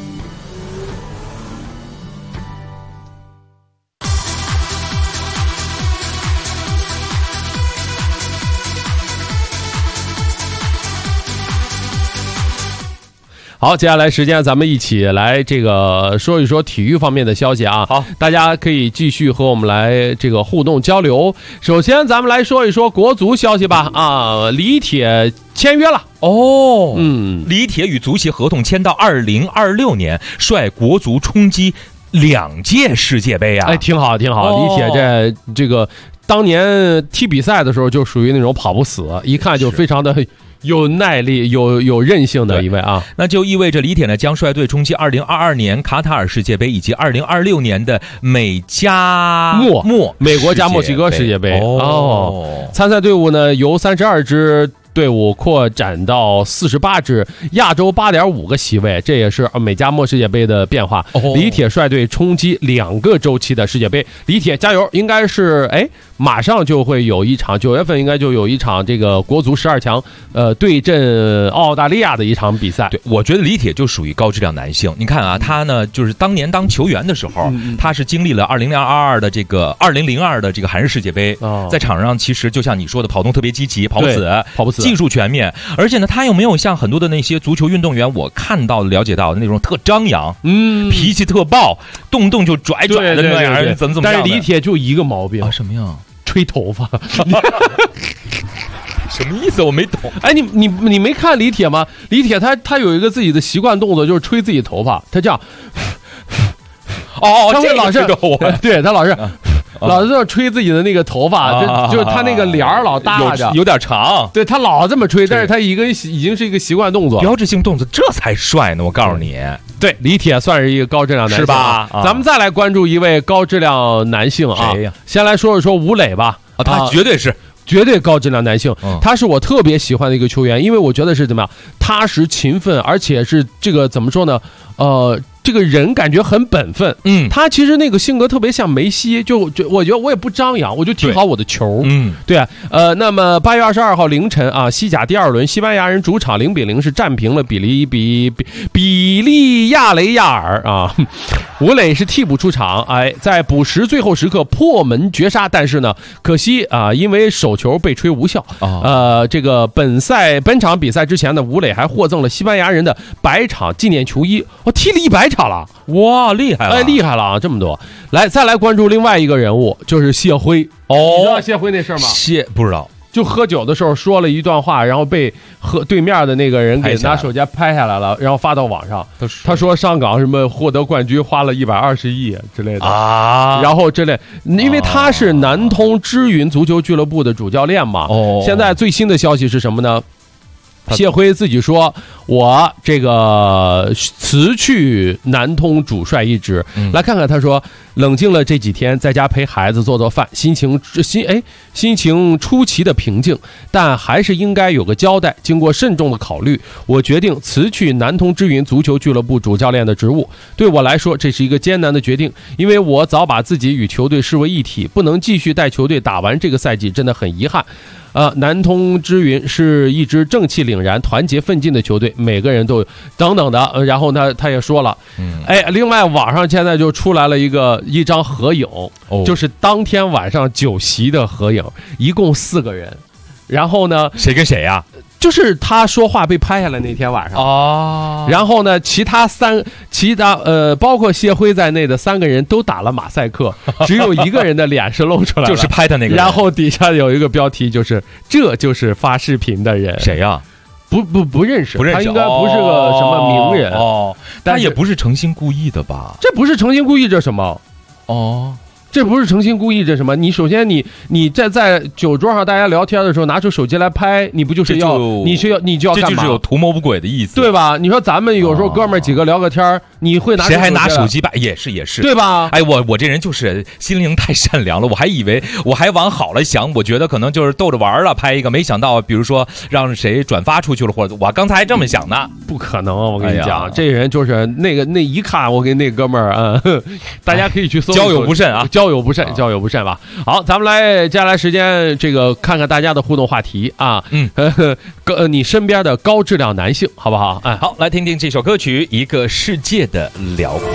好，接下来时间咱们一起来这个说一说体育方面的消息啊。 好， 大家可以继续和我们来这个互动交流。首先咱们来说一说国足消息吧。李铁签约了哦。李铁与足协合同签到2026年，率国足冲击2届世界杯啊。 挺好。李铁这个当年踢比赛的时候就属于那种跑不死，一看就非常的有耐力、有韧性的一位啊。 那就意味着李铁呢将率队冲击2022年卡塔尔世界杯以及2026年的美国加墨西哥世界杯。参赛队伍呢由32支队伍扩展到48支，亚洲8.5个席位，这也是美加墨世界杯的变化。李铁率队冲击2个周期的世界杯，李铁加油！应该是马上就会有一场9月份应该就有一场这个国足12强对阵澳大利亚的一场比赛。 对，我觉得李铁就属于高质量男性。你看啊，他呢就是当年当球员的时候，他是经历了2002的这个韩日世界杯，在场上其实就像你说的，跑动特别积极，跑不死。技术全面，而且呢，他又没有像很多的那些足球运动员，我看到了解到的那种特张扬，脾气特暴，动不动就拽的那样，怎么样？ 但是李铁就一个毛病啊，什么呀？ 吹头发。 什么意思？我没懂。 你没看李铁吗？李铁他有一个自己的习惯动作，就是吹自己头发，他这样。他会老是对他老是。老是吹自己的那个头发，就是他那个帘儿老大着， 有点长。 对他老这么吹，但是他已经是一个习惯动作， 标志性动作，这才帅呢！我告诉你， 对李铁算是一个高质量男性， 是吧？ 咱们再来关注一位高质量男性啊， 谁呀？ 先来说一说吴磊吧， 他绝对高质量男性，他是我特别喜欢的一个球员，因为我觉得是怎么样，踏实勤奋，而且是这个怎么说呢？这个人感觉很本分，他其实那个性格特别像梅西，就我觉得我也不张扬，我就踢好我的球，对啊，那么8月22号凌晨啊，西甲第2轮，西班牙人主场0-0是战平了比利亚雷亚尔啊，吴磊是替补出场，在补时最后时刻破门绝杀，但是呢，可惜啊，因为手球被吹无效，这个本场比赛之前呢，吴磊还获赠了西班牙人的100场纪念球衣，踢了100场了， 哇，厉害了， 厉害了啊！这么多，再来关注另外一个人物，就是谢辉。你知道谢辉那事儿吗？ 不知道， 就喝酒的时候说了一段话，然后被对面的那个人给拿手机拍下来了，然后发到网上。他说上港什么获得冠军花了120亿之类的啊，然后因为他是南通知云足球俱乐部的主教练嘛。现在最新的消息是什么呢？谢辉自己说，我这个辞去南通主帅一职，来看看他说，冷静了这几天，在家陪孩子做饭，心情出奇的平静，但还是应该有个交代。经过慎重的考虑，我决定辞去南通之云足球俱乐部主教练的职务。对我来说，这是一个艰难的决定，因为我早把自己与球队视为一体，不能继续带球队打完这个赛季，真的很遗憾。南通之云是一支正气凛然、团结奋进的球队，每个人都等等的。然后呢，他也说了，另外网上现在就出来了一张合影，就是当天晚上酒席的合影，一共4个人。然后呢， 谁跟谁呀？ 就是他说话被拍下来那天晚上然后呢，其他包括谢辉在内的3个人都打了马赛克，只有一个人的脸是露出来了， 就是拍的那个人。 然后底下有一个标题，就是这就是发视频的人， 谁呀？ 不认识，他应该不是个什么名人但也不是诚心故意的吧？ 这不是诚心故意，这什么？这不是诚心故意，这什么？你首先你在酒桌上大家聊天的时候拿出手机来拍，你不就是要你就要干嘛？ 这就是有图谋不轨的意思， 对吧？你说咱们有时候哥们儿几个聊个天，你会拿谁还拿手机拍？也是， 对吧？ 我这人就是心灵太善良了，我还以为我还往好了想，我觉得可能就是逗着玩了拍一个，没想到比如说让谁转发出去了，或者我刚才还这么想呢。 不可能，我跟你讲，这人就是那一看我跟那哥们儿大家可以去搜交友不慎啊。 交友不慎吧。好，咱们接下来时间这个看看大家的互动话题啊。你身边的高质量男性好不好？ 好，来听听这首歌曲《一个世界的辽阔》。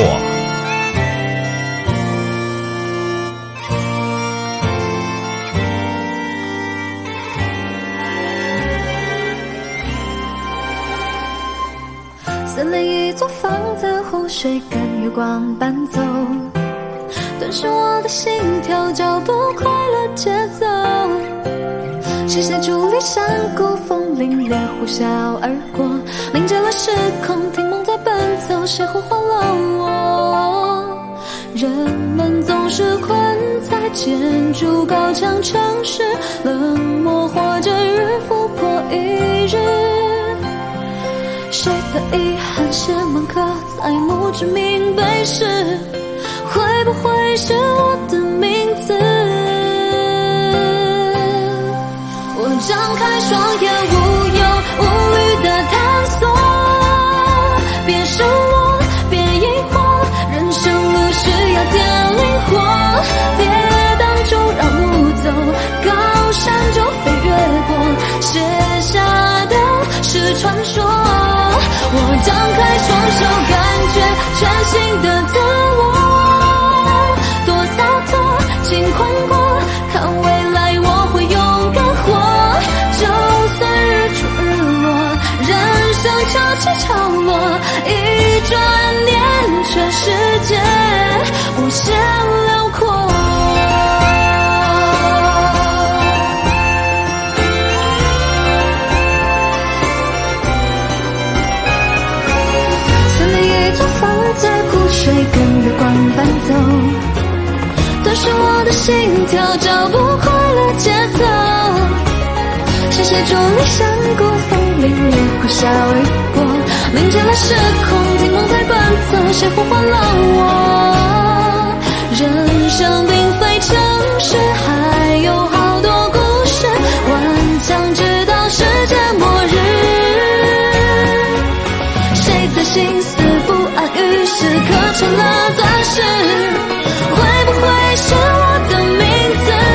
森林一座房子，湖水跟月光伴奏，顿时我的心跳脚步快乐节奏，视线伫立山谷，风凛冽呼啸而过，凝结了时空，听梦在奔走，谁呼唤了我？人们总是困在建筑高墙城市，冷漠或者日复过一日。谁的遗憾写满刻在墓志铭碑时，会不会是我的名字？我张开双眼，无忧无虑的探索，别失落，别疑惑，人生路需要点灵活。跌宕就让路走，高山就飞越过，写下的是传说。我张开双手，感觉全新的自我，多洒脱，尽宽阔，看未来我会勇敢活。就算日出日落，人生潮起潮落，一转念全世界无限辽阔。像你一头放在湖水，跟月光伴走，顿时我的心跳找不回了节奏。谢谢祝你山谷风凛冽，呼啸而过，凝结了时空，听梦在奔走，谁呼唤了我？人生并非城市，还有好多故事，顽强直到世界末日。谁的心思不安于时刻成了钻石，会不会是我的名字？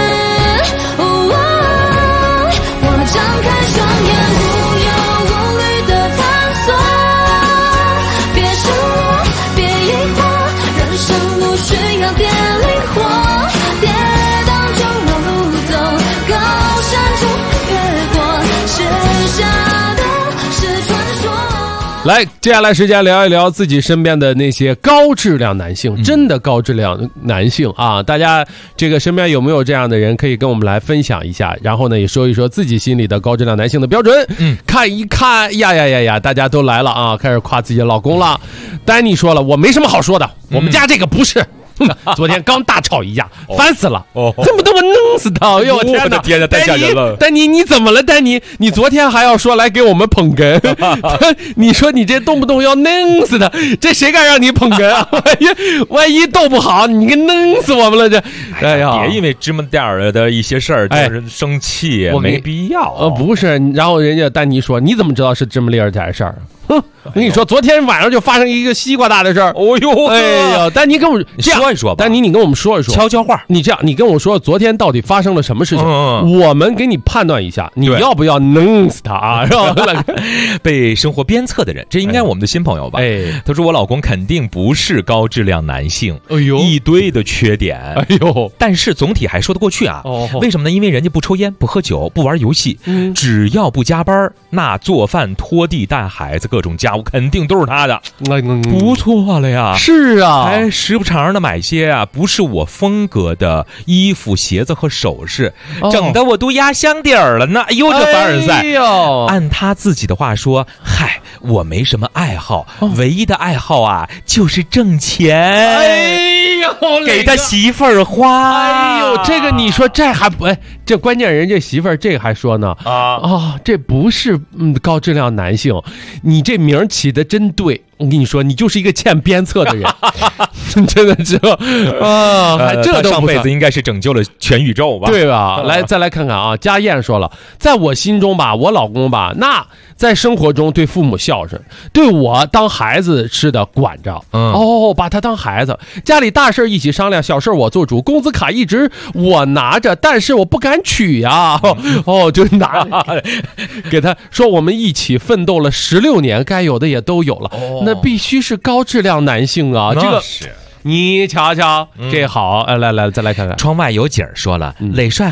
张开双眼，无忧无虑的探索，别失落，别疑惑，人生路需要点灵活。跌宕就让路走，高山就越过，写下的是传说。 来，接下来时间聊一聊自己身边的那些高质量男性，真的高质量男性啊！大家这个身边有没有这样的人，可以跟我们来分享一下，然后呢也说一说自己心里的高质量男性的标准。看一看呀，大家都来了啊，开始夸自己的老公了。丹尼说了，我没什么好说的，我们家这个不是。昨天刚大吵一架，烦死了！这么多我弄死他！哎呦我天哪！ 天哪，太吓人了！ 丹尼，你怎么了？丹尼，你昨天还要说来给我们捧哏，你说你这动不动要弄死他，这谁敢让你捧哏啊？万一斗不好，你给弄死我们了这！哎呀， 别因为这么点儿的一些事儿就是生气，没必要。 不是，然后人家丹尼说，你怎么知道是这么点儿事儿？哼，我跟你说，昨天晚上就发生一个西瓜大的事儿。 哦呦， 哎呀，丹尼跟我说一说吧。 丹尼，你跟我们说一说， 悄悄话。 你这样，你跟我说昨天到底发生了什么事情？我们给你判断一下，你要不要弄死他啊？是吧？ 被生活鞭策的人，这应该我们的新朋友吧？他说我老公肯定不是高质量男性， 哎呦， 一堆的缺点， 哎呦， 但是总体还说得过去啊。为什么呢？因为人家不抽烟、不喝酒、不玩游戏，只要不加班，那做饭、拖地、带孩子各种家务肯定都是他的，不错了呀。 是啊， 还时不常的买些啊不是我风格的衣服、鞋子和首饰，整得我都压箱底儿了呢。哎呦，这凡尔赛！按他自己的话说，嗨，我没什么爱好，唯一的爱好啊就是挣钱。 哎呦， 给他媳妇儿花。 哎呦，这个你说这还不这关键人家媳妇儿这个还说呢这不是高质量男性，你这名起的真对。我跟你说，你就是一个欠鞭策的人，真的是这都上辈子应该是拯救了全宇宙吧？ 对吧？来，再来看看啊，家燕说了，在我心中吧，我老公吧，那在生活中对父母孝顺，对我当孩子似的管着，把他当孩子，家里大事一起商量，小事我做主，工资卡一直我拿着，但是我不敢取呀，就拿给他说，我们一起奋斗了16年，该有的也都有了。那必须是高质量男性啊！这个你瞧瞧，这好，来再来看看。 窗外有景说了，磊帅好，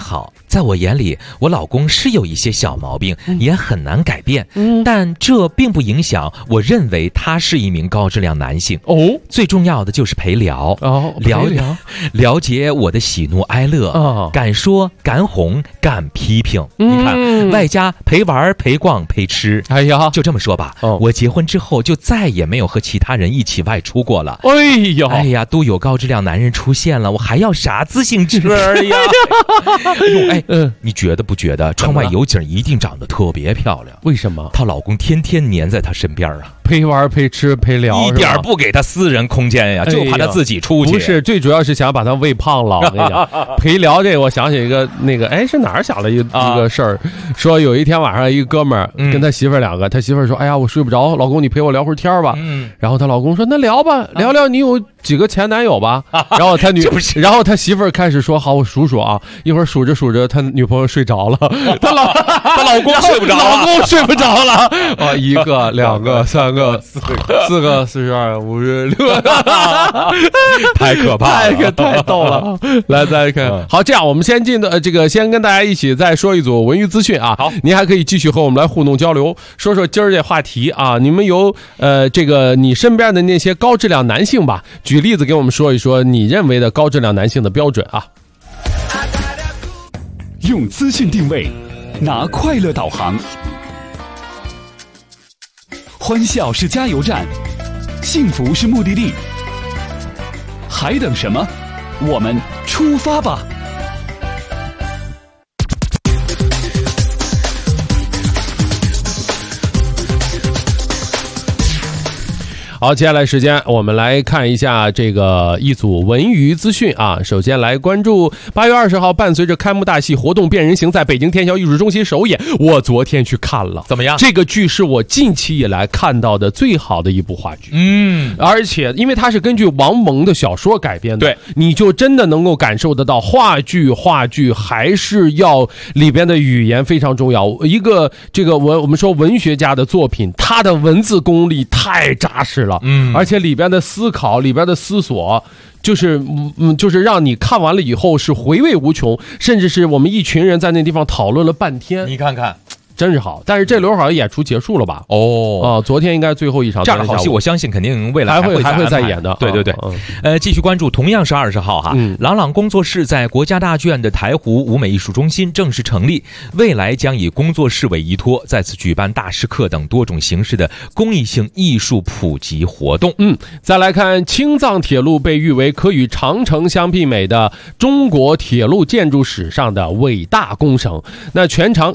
在我眼里，我老公是有一些小毛病，也很难改变，但这并不影响我认为他是一名高质量男性。最重要的就是陪聊，了解我的喜怒哀乐，敢说敢哄敢批评。你看，外加陪玩陪逛陪吃。 哎呀， 就这么说吧，我结婚之后就再也没有和其他人一起外出过了。哎呀，都有高质量男人出现了，我还要啥自行车呀？你觉得不觉得窗外有景一定长得特别漂亮？ 为什么？ 她老公天天黏在她身边啊， 陪玩陪吃陪聊， 一点不给她私人空间呀，就怕她自己出去。 不是，最主要是想把她喂胖了。我跟你讲，陪聊这个，我想起一个是哪儿想的一个事儿，说有一天晚上一个哥们儿跟他媳妇儿两个，他媳妇儿说：“哎呀，我睡不着，老公你陪我聊会儿天吧。”然后他老公说：“那聊吧，聊聊你有几个前男友吧。”然后然后他媳妇儿开始说：“好，我数数啊。”一会儿数着数着，他女朋友睡着了，他老公睡不着了， 老公睡不着了啊！一个、两个、三个、四个、42、56， 太可怕了， 太逗了。来，再看，好，这样我们先先跟大家一起再说一组文娱资讯啊。好，您还可以继续和我们来互动交流，说说今儿这话题啊。你们有你身边的那些高质量男性吧，举例子给我们说一说你认为的高质量男性的标准啊。 用资讯定位，拿快乐导航，欢笑是加油站，幸福是目的地，还等什么？我们出发吧！ 好，接下来时间我们来看一下一组文娱资讯啊。首先来关注8月20号，伴随着开幕大戏活动《变人形》在北京天桥艺术中心首演，我昨天去看了， 怎么样？ 这个剧是我近期以来看到的最好的一部话剧。而且因为它是根据王蒙的小说改编的，对，你就真的能够感受得到话剧还是要里边的语言非常重要。一个我们说文学家的作品，他的文字功力太扎实了。而且里边的思考，里边的思索，就是让你看完了以后是回味无穷，甚至是我们一群人在那地方讨论了半天。 你看看。 真是好，但是这轮好像演出结束了吧？昨天应该最后一场。 这样的好戏，我相信肯定未来还会再演的。 对，继续关注，同样是20号哈，朗朗工作室在国家大剧院的台湖舞美艺术中心正式成立，未来将以工作室为依托，在此举办大师课等多种形式的公益性艺术普及活动。 再来看青藏铁路被誉为可与长城相媲美的中国铁路建筑史上的伟大工程。那全长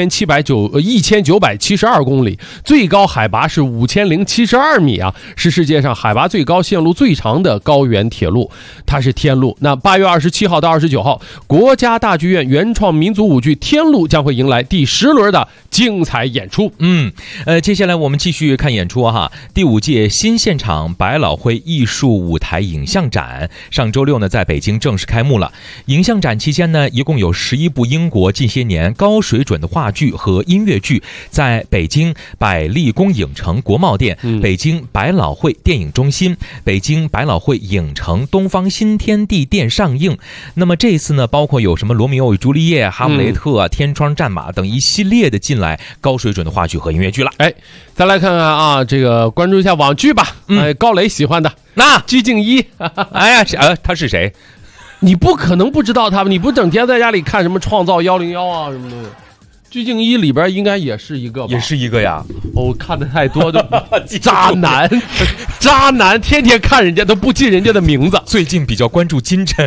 1972公里，最高海拔是5072米啊，是世界上海拔最高、线路最长的高原铁路，它是天路。那8月27号到29号，国家大剧院原创民族舞剧《天路》将会迎来第10轮的精彩演出。 接下来我们继续看演出哈。第5届新现场百老汇艺术舞台影像展上周六呢在北京正式开幕了。影像展期间呢，一共有11部英国近些年高水准的话剧和音乐剧在北京百丽宫影城国贸店、北京百老汇电影中心、北京百老汇影城东方新天地店上映。那么这一次呢，包括有什么罗密欧与朱丽叶、哈姆雷特、天窗战马等一系列的进来高水准的话剧和音乐剧了。 再来看看啊，关注一下网剧吧。高磊喜欢的那鞠婧祎， 他是谁？ 你不可能不知道他吧？你不整天在家里看什么创造101啊什么的？鞠婧祎里边应该也是一个吧？ 也是一个呀。 我看的太多的渣男，天天看人家都不记人家的名字。 最近比较关注金晨。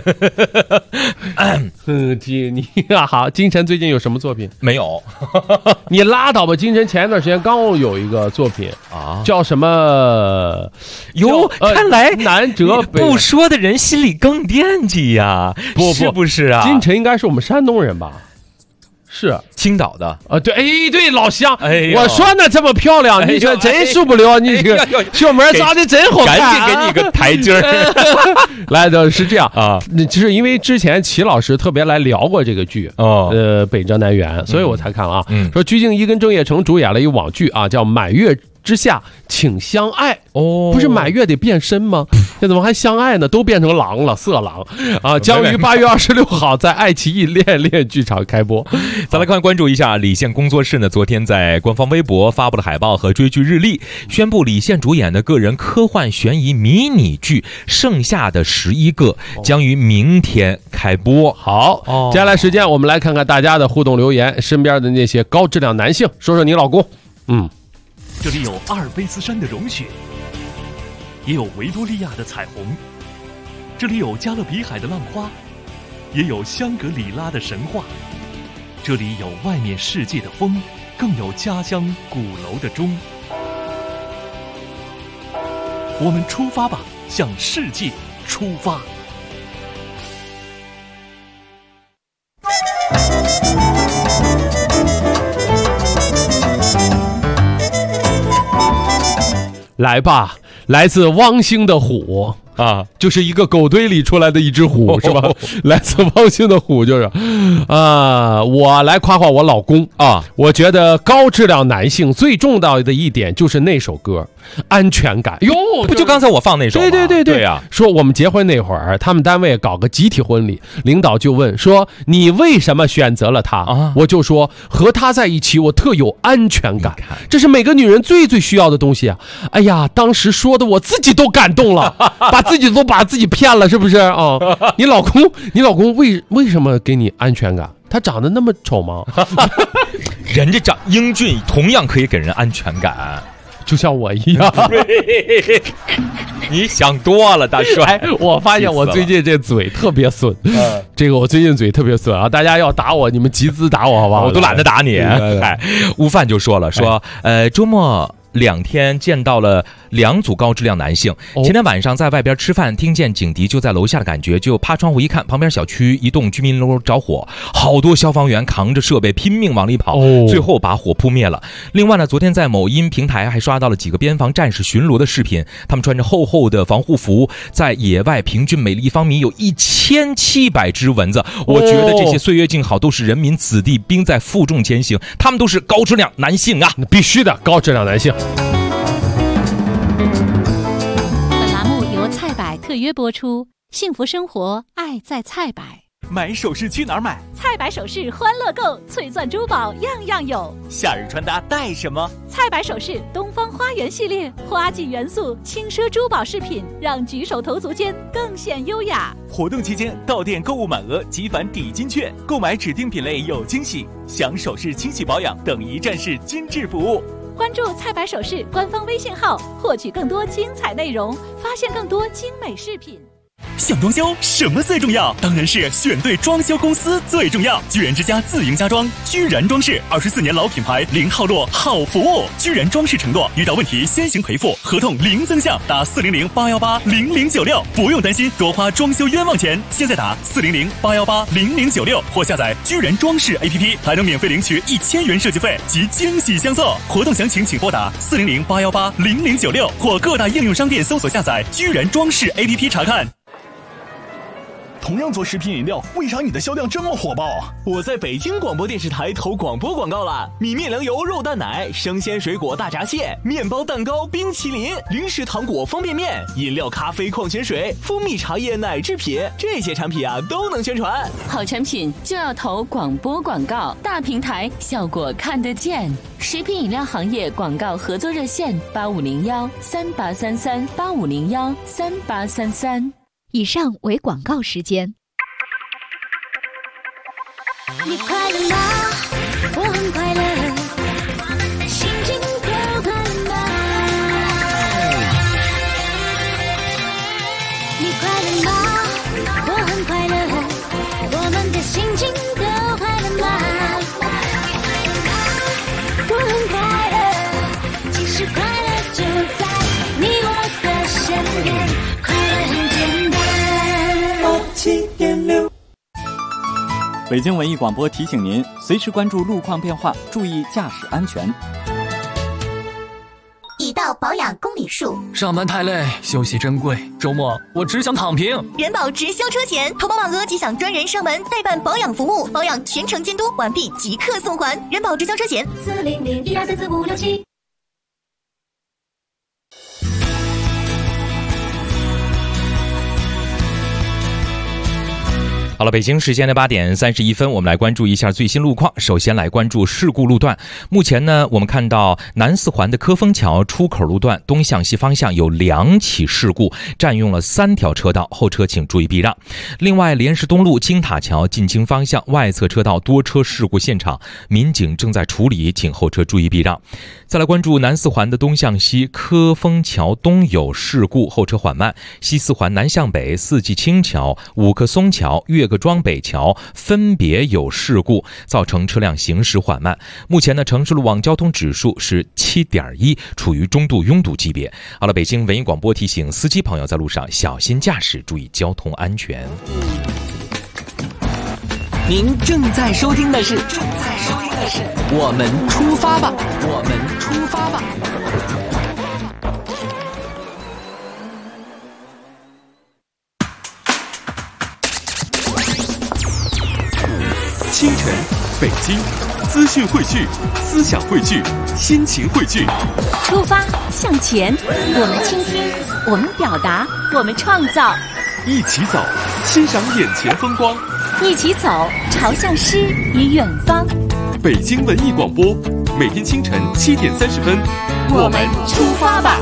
你好，金晨最近有什么作品？ 没有。 你拉倒吧，金晨前一段时间刚有一个作品啊，叫什么？ 看来南辙不说的人心里更惦记呀。是不是啊？ 金晨应该是我们山东人吧？是青岛的对，老乡，我说呢这么漂亮，你说真受不了，你这个小妹长得真好看， 赶紧给你个台阶儿。 来的是这样啊，就是因为之前齐老师特别来聊过这个剧北辙南辕，所以我才看啊。说鞠婧祎跟郑业成主演了一网剧啊，叫《满月之下，请相爱。哦，不是满月得变身吗？这怎么还相爱呢？都变成狼了，色狼啊！将于8月26号在爱奇艺恋恋剧场开播。 再来关注一下李现工作室呢，昨天在官方微博发布了海报和追剧日历，宣布李现主演的个人科幻悬疑迷你剧《剩下的11个》将于明天开播。 好，接下来时间我们来看看大家的互动留言，身边的那些高质量男性，说说你老公。 这里有阿尔卑斯山的融雪，也有维多利亚的彩虹，这里有加勒比海的浪花，也有香格里拉的神话，这里有外面世界的风，更有家乡鼓楼的钟。我们出发吧，向世界出发。 来吧，来自汪星的虎啊，就是一个狗堆里出来的一只虎，是吧？来自汪星的虎就是我来夸夸我老公啊，我觉得高质量男性最重要的一点就是那首歌安全感。哟， 不就刚才我放那首吗？ 对呀，说我们结婚那会儿，他们单位搞个集体婚礼，领导就问说你为什么选择了他啊？我就说和他在一起我特有安全感，这是每个女人最需要的东西啊！哎呀，当时说的我自己都感动了，把自己骗了，是不是啊？你老公为什么给你安全感？他长得那么丑吗？ 人家长英俊，同样可以给人安全感。 就像我一样。 你想多了，大帅。 我发现我最近这嘴特别损，我最近嘴特别损啊！大家要打我，你们集资打我好不好？ 我都懒得打你。悟饭就说了，周末2天见到了2组高质量男性。前天晚上在外边吃饭，听见警笛就在楼下的感觉，就趴窗户一看，旁边小区一栋居民楼着火，好多消防员扛着设备拼命往里跑，最后把火扑灭了。另外呢，昨天在某音平台还刷到了几个边防战士巡逻的视频，他们穿着厚厚的防护服，在野外平均每立方米有1700只蚊子。我觉得这些岁月静好都是人民子弟兵在负重前行，他们都是高质量男性啊！ 必须的，高质量男性。 本栏目由菜百特约播出，幸福生活，爱在菜百。 买首饰去哪儿买？ 菜百首饰欢乐购，翠钻珠宝样样有。 夏日穿搭带什么？ 菜百首饰东方花园系列，花季元素，轻奢珠宝饰品，让举手投足间更显优雅。 活动期间到店购物满额即返抵金券，购买指定品类有惊喜，享首饰清洗保养等一站式精致服务。 关注菜百首饰官方微信号，获取更多精彩内容，发现更多精美饰品。 想装修什么最重要？当然是选对装修公司最重要。居然之家自营家装，居然装饰，24年老品牌，零耗落，好服务。居然装饰承诺，遇到问题先行赔付，合同零增项，打400-818-0096，不用担心多花装修冤枉钱。现在打400-818-0096，或下载居然装饰 APP， 还能免费领取1000元设计费及惊喜相送。活动详情请拨打400-818-0096，或各大应用商店搜索下载居然装饰 APP 查看。 同样做食品饮料，为啥你的销量这么火爆啊？ 我在北京广播电视台投广播广告了，米面粮油肉蛋奶，生鲜水果大闸蟹，面包蛋糕冰淇淋，零食糖果方便面，饮料咖啡矿泉水，蜂蜜茶叶奶制品，这些产品啊都能宣传。 好产品就要投广播广告，大平台效果看得见。食品饮料行业广告合作热线8501-3833-8501-3833。 以上为广告时间。 你快乐吗？我很快乐，心情多快乐吗？你快乐吗？我很快乐，我们的心情都快乐吗？我很快乐，其实快乐就在你我的身边，快乐很简单。7.6 北京文艺广播提醒您，随时关注路况变化，注意驾驶安全。 已到保养公里数， 上班太累，休息珍贵，周末我只想躺平。 人保直销车险，投保满额即享专人上门代办保养服务，保养全程监督，完毕即刻送还。人保直销车险400-1234567。 好了，北京时间的8点31分，我们来关注一下最新路况。首先来关注事故路段。目前呢，我们看到南四环的科丰桥出口路段东向西方向有2起事故，占用了3条车道，后车请注意避让。另外，莲石东路金塔桥进京方向外侧车道多车事故现场，民警正在处理，请后车注意避让。再来关注南四环的东向西科丰桥东有事故，后车缓慢。西四环南向北四季青桥、五棵松桥、岳各庄北桥分别有事故，造成车辆行驶缓慢。目前呢，城市路网交通指数是7.1，处于中度拥堵级别。好了，北京文艺广播提醒司机朋友在路上小心驾驶，注意交通安全。 您正在收听的是我们出发吧，我们出发吧。 清晨，北京，资讯汇聚，思想汇聚，心情汇聚。 出发，向前，我们倾听，我们表达，我们创造。 一起走，欣赏眼前风光。 一起走，朝向诗与远方。 北京文艺广播，每天清晨7点30分， 我们出发吧。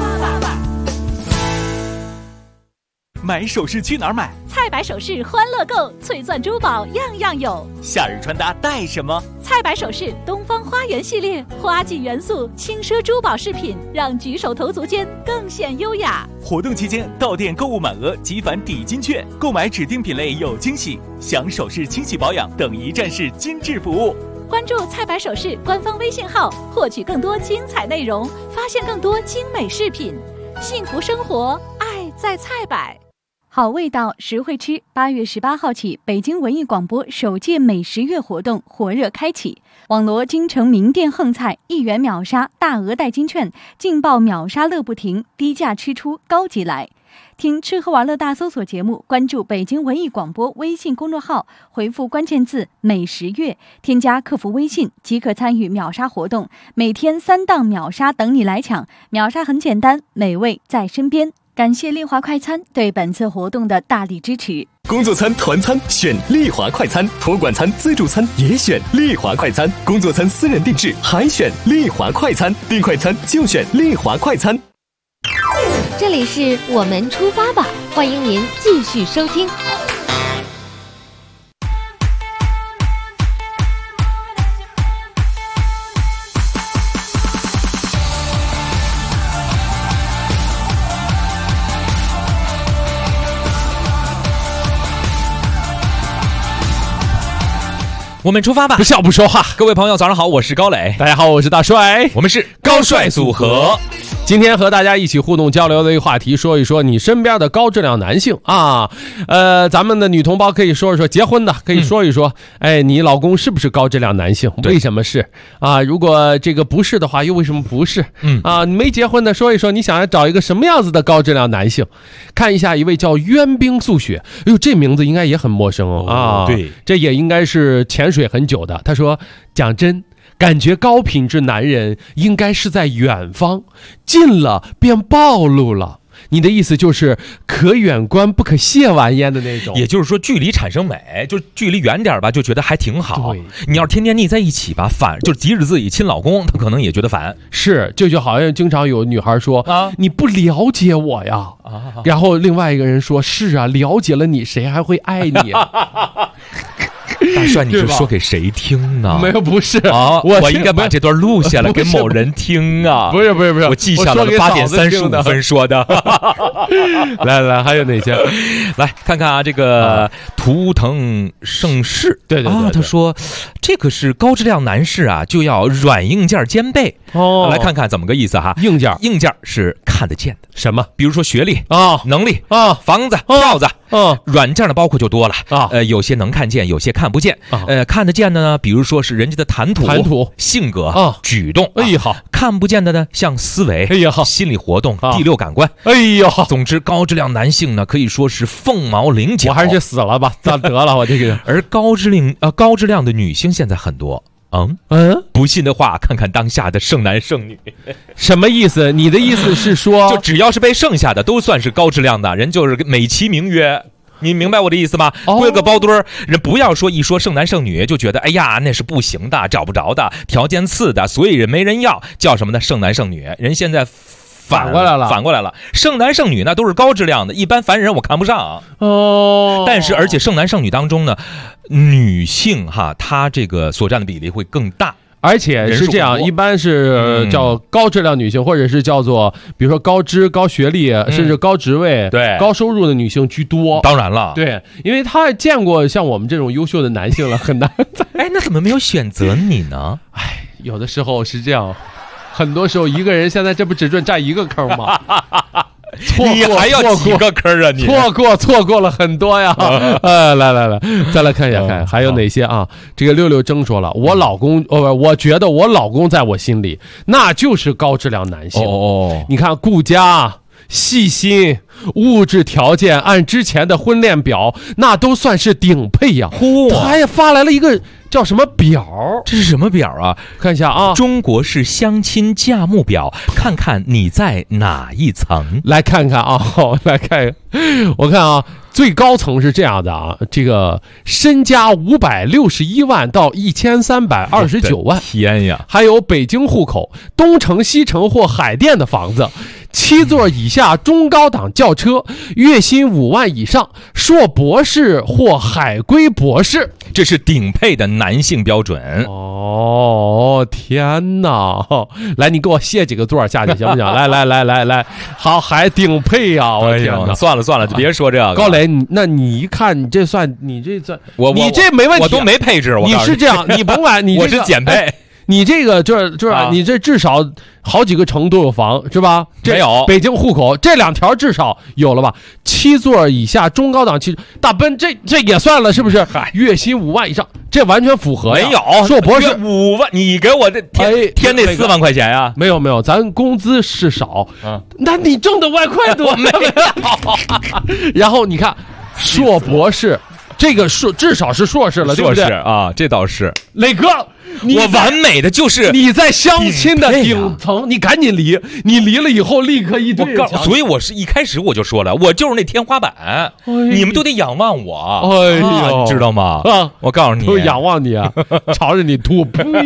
买首饰去哪儿买？ 菜百首饰欢乐购，翠钻珠宝样样有。 夏日穿搭带什么？ 菜百首饰东方花园系列花季元素轻奢珠宝饰品，让举手投足间更显优雅。 活动期间到店购物满额即返抵金券，购买指定品类有惊喜，享首饰清洗保养等一站式精致服务。 关注菜百首饰官方微信号，获取更多精彩内容，发现更多精美饰品。幸福生活，爱在菜百。 好味道，实惠吃。8月18号起，北京文艺广播首届美食月活动火热开启，网罗京城名店横菜，1元秒杀，大额代金券，劲爆秒杀乐不停，低价吃出高级来。听吃喝玩乐大搜索节目，关注北京文艺广播微信公众号，回复关键字美食月，添加客服微信即可参与秒杀活动，每天3档秒杀等你来抢。秒杀很简单，美味在身边。感谢丽华快餐对本次活动的大力支持。 工作餐、团餐选丽华快餐，托管餐、自助餐也选丽华快餐，工作餐私人定制还选丽华快餐，订快餐就选丽华快餐。 这里是我们出发吧，欢迎您继续收听。 我们出发吧， 不笑不说话。 各位朋友早上好，我是高磊。 大家好，我是大帅。 我们是高帅组合。 今天和大家一起互动交流的一个话题，说一说你身边的高质量男性啊。咱们的女同胞可以说一说，结婚的可以说一说，你老公是不是高质量男性？为什么是啊？如果这个不是的话，又为什么不是？你没结婚的说一说，你想要找一个什么样子的高质量男性？看一下一位叫渊冰素雪，哎呦，这名字应该也很陌生啊。 对， 这也应该是潜水很久的。他说，讲真，感觉高品质男人应该是在远方，近了便暴露了。你的意思就是可远观不可亵玩焉的那种， 也就是说距离产生美，就距离远点吧，就觉得还挺好。你要是天天腻在一起吧，反就是即使自己亲老公，他可能也觉得烦。 是，就好像经常有女孩说啊，你不了解我呀，然后另外一个人说，是啊，了解了你，谁还会爱你啊？ 大帅，你是说给谁听呢？ 没有，不是啊，我应该把这段录下来给某人听啊。 不是， 我记下了8点35分说的。 来，还有哪些？ 来看看啊，这个图腾盛世， 对， 他说这个是高质量男士啊，就要软硬件兼备哦。来看看怎么个意思哈？硬件是看得见的， 什么？ 比如说学历啊、 能力啊、房子、票子。软件的包括就多了啊，有些能看见，有些看不见。看得见的呢，比如说是人家的谈吐、性格啊、举动。哎呀，好。看不见的呢，像思维、哎呀，心理活动、第六感官。哎呀，总之高质量男性呢，可以说是凤毛麟角。 我还是死了吧，咋得了？我这个。 而高质量的女性现在很多。不信的话，看看当下的剩男剩女。 什么意思？你的意思是说， 就只要是被剩下的，都算是高质量的人，就是美其名曰你明白我的意思吗？归了个包堆儿，人不要说一说剩男剩女就觉得哎呀那是不行的，找不着的，条件次的，所以人没人要，叫什么呢？剩男剩女。人现在反过来了，剩男剩女那都是高质量的，一般凡人我看不上但是而且剩男剩女当中呢，女性她这个所占的比例会更大。 而且是这样，一般是叫高质量女性，或者是叫做比如说高知、高学历，甚至高职位、 对高收入的女性居多。 当然了， 对，因为他见过像我们这种优秀的男性了，很难。 哎，那怎么没有选择你呢？ 哎，有的时候是这样，很多时候一个人现在这不只准占一个坑吗？ 你还要几个坑啊？你错过了很多呀！来，再来看一下，看还有哪些啊？这个六六征说了，我老公，我觉得我老公在我心里那就是高质量男性。你看顾家、细心、物质条件，按之前的婚恋表，那都算是顶配呀。他还发来了一个叫什么表？ 这是什么表啊？ 看一下啊， 中国式相亲价目表，看看你在哪一层？ 来看看啊，来看，我看啊，最高层是这样的啊，这个身家561万到1329万， 天呀！ 还有北京户口、东城、西城或海淀的房子，7座以下中高档轿车，月薪5万以上，硕博士或海归博士， 这是顶配的男性标准。 天哪！来，你给我卸几个座下去行不行？来，好，还顶配呀！我天哪！ 算了，别说这个。 高磊，那你一看，你这算，你这没问题， 我都没配置。 你是这样，你甭管你我是减配。 你这个就是你这至少好几个城都有房是吧？ 没有， 北京户口这2条至少有了吧？7座以下中高档大奔这也算了是不是？月薪5万以上，这完全符合呀。 没有， 硕博士 5万，你给我这添那4万块钱呀？ 没有，咱工资是少，那你挣的外快多没有。 然后你看硕博士，这个至少是硕士了，对不对啊？这倒是， 磊哥。 我完美的就是你在相亲的顶层，你赶紧离，你离了以后立刻一对。 所以我是一开始我就说了，我就是那天花板，你们都得仰望我，你知道吗？我告诉你， 都仰望你啊，朝着你吐。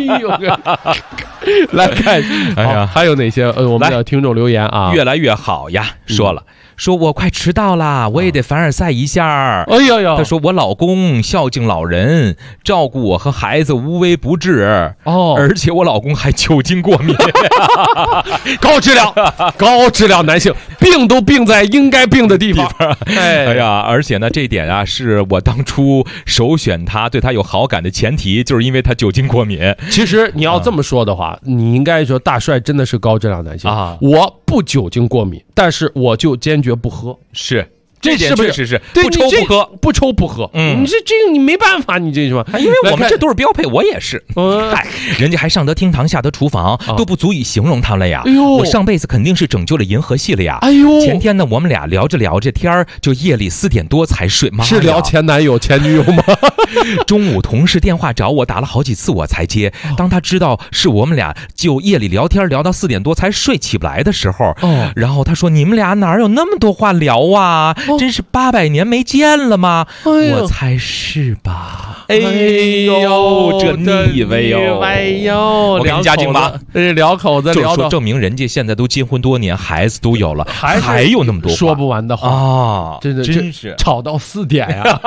来看，哎呀，还有哪些我们的听众留言啊？ 越来越好呀，说我快迟到了，我也得凡尔赛一下。 哎呀， 他说我老公孝敬老人，照顾我和孩子无微不至。而且我老公还酒精过敏。 高质量男性，病都病在应该病的地方。 哎呀，而且呢，这一点啊，是我当初首选他，对他有好感的前提，就是因为他酒精过敏。 其实你要这么说的话，你应该说大帅真的是高质量男性啊。 我不酒精过敏，但是我就坚决不喝。 是。这点确实是不抽不喝， 你这个你没办法，你这什么？ 因为我们这都是标配，我也是。人家还上得厅堂下得厨房，都不足以形容他了呀。我上辈子肯定是拯救了银河系了呀。前天呢，我们俩聊着天就夜里4点多才睡。 是聊前男友前女友吗？ 中午同事电话找我，打了好几次我才接。当他知道是我们俩就夜里聊天聊到4点多才睡起不来的时候，然后他说：“你们俩哪有那么多话聊啊？真是800年没见了吗？”我猜是吧？哎呦，这你以为哟？ 哎呦， 我给你加劲吧！ 聊口子聊到证明人家现在都结婚多年，孩子都有了，还有那么多话说不完的话啊！ 真是吵到4点呀！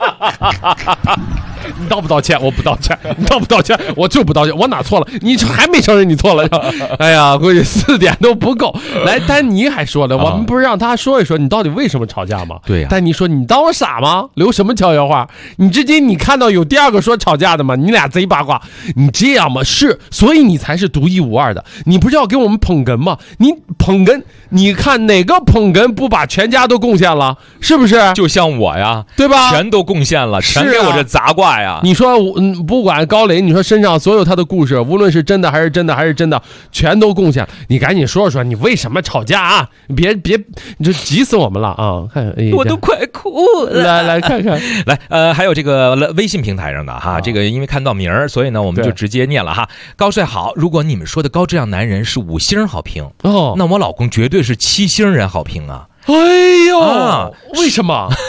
你道不道歉？我不道歉。你道不道歉？我就不道歉。我哪错了？你还没承认你错了？哎呀，估计4点都不够。来，丹尼还说了，我们不是让他说一说你到底为什么吵架吗？ 对呀。 丹尼说：“你当我傻吗？留什么悄悄话？你至今你看到有第2个说吵架的吗？你俩贼八卦。你这样吗？是，所以你才是独一无二的。你不是要给我们捧哏吗？你捧哏，你看哪个捧哏不把全家都贡献了？是不是？ 就像我呀， 对吧？ 全都贡献了，全给我这砸挂呀。 你说，不管高磊，你说身上所有他的故事，无论是真的还是真的，全都贡献。你赶紧说说，你为什么吵架啊？别，你就急死我们了啊！看， 我都快哭了。来看看， 来，还有这个微信平台上的哈，这个因为看到名儿，所以呢，我们就直接念了哈。高帅好，如果你们说的高质量男人是5星好评那我老公绝对是7星人好评啊！ 哎呦，为什么？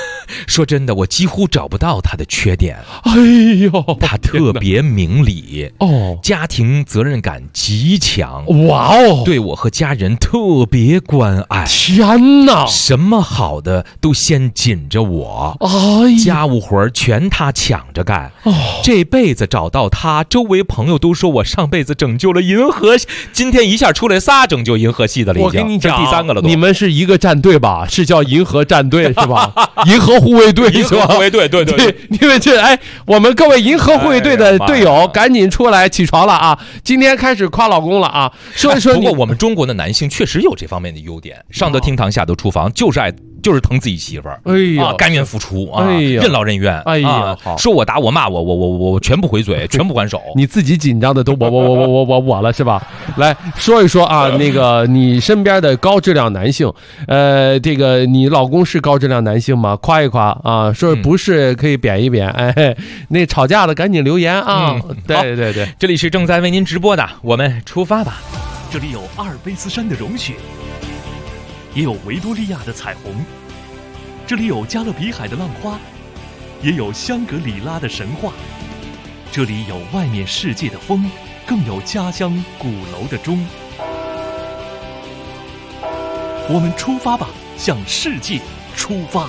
说真的，我几乎找不到他的缺点。 哎呦， 他特别明理哦， 家庭责任感极强。 哇哦， 对我和家人特别关爱。 天哪， 什么好的都先紧着我，家务活全他抢着干。这辈子找到他，周围朋友都说我上辈子拯救了银河系，今天一下出来仨拯救银河系的了，已经。 我跟你讲， 第3个了都。 你们是一个战队吧？是叫银河战队是吧？银河护卫队是吧？ 银河护卫队，对。 因为我们各位银河护卫队的队友，赶紧出来起床了啊！今天开始夸老公了啊！说一说。 不过我们中国的男性确实有这方面的优点，上得厅堂，下得厨房，就是疼自己媳妇儿， 哎呀， 甘愿付出啊，任劳任怨， 哎呀， 说我打我骂我全部回嘴，全部还手。 你自己紧张的都我了是吧？来说一说啊，那个你身边的高质量男性，这个你老公是高质量男性吗？夸一夸啊，说不是可以贬一贬，哎，那吵架的赶紧留言啊！对， 这里是正在为您直播的，我们出发吧。 这里有阿尔卑斯山的融雪，也有维多利亚的彩虹，这里有加勒比海的浪花，也有香格里拉的神话。这里有外面世界的风，更有家乡鼓楼的钟。我们出发吧，向世界出发。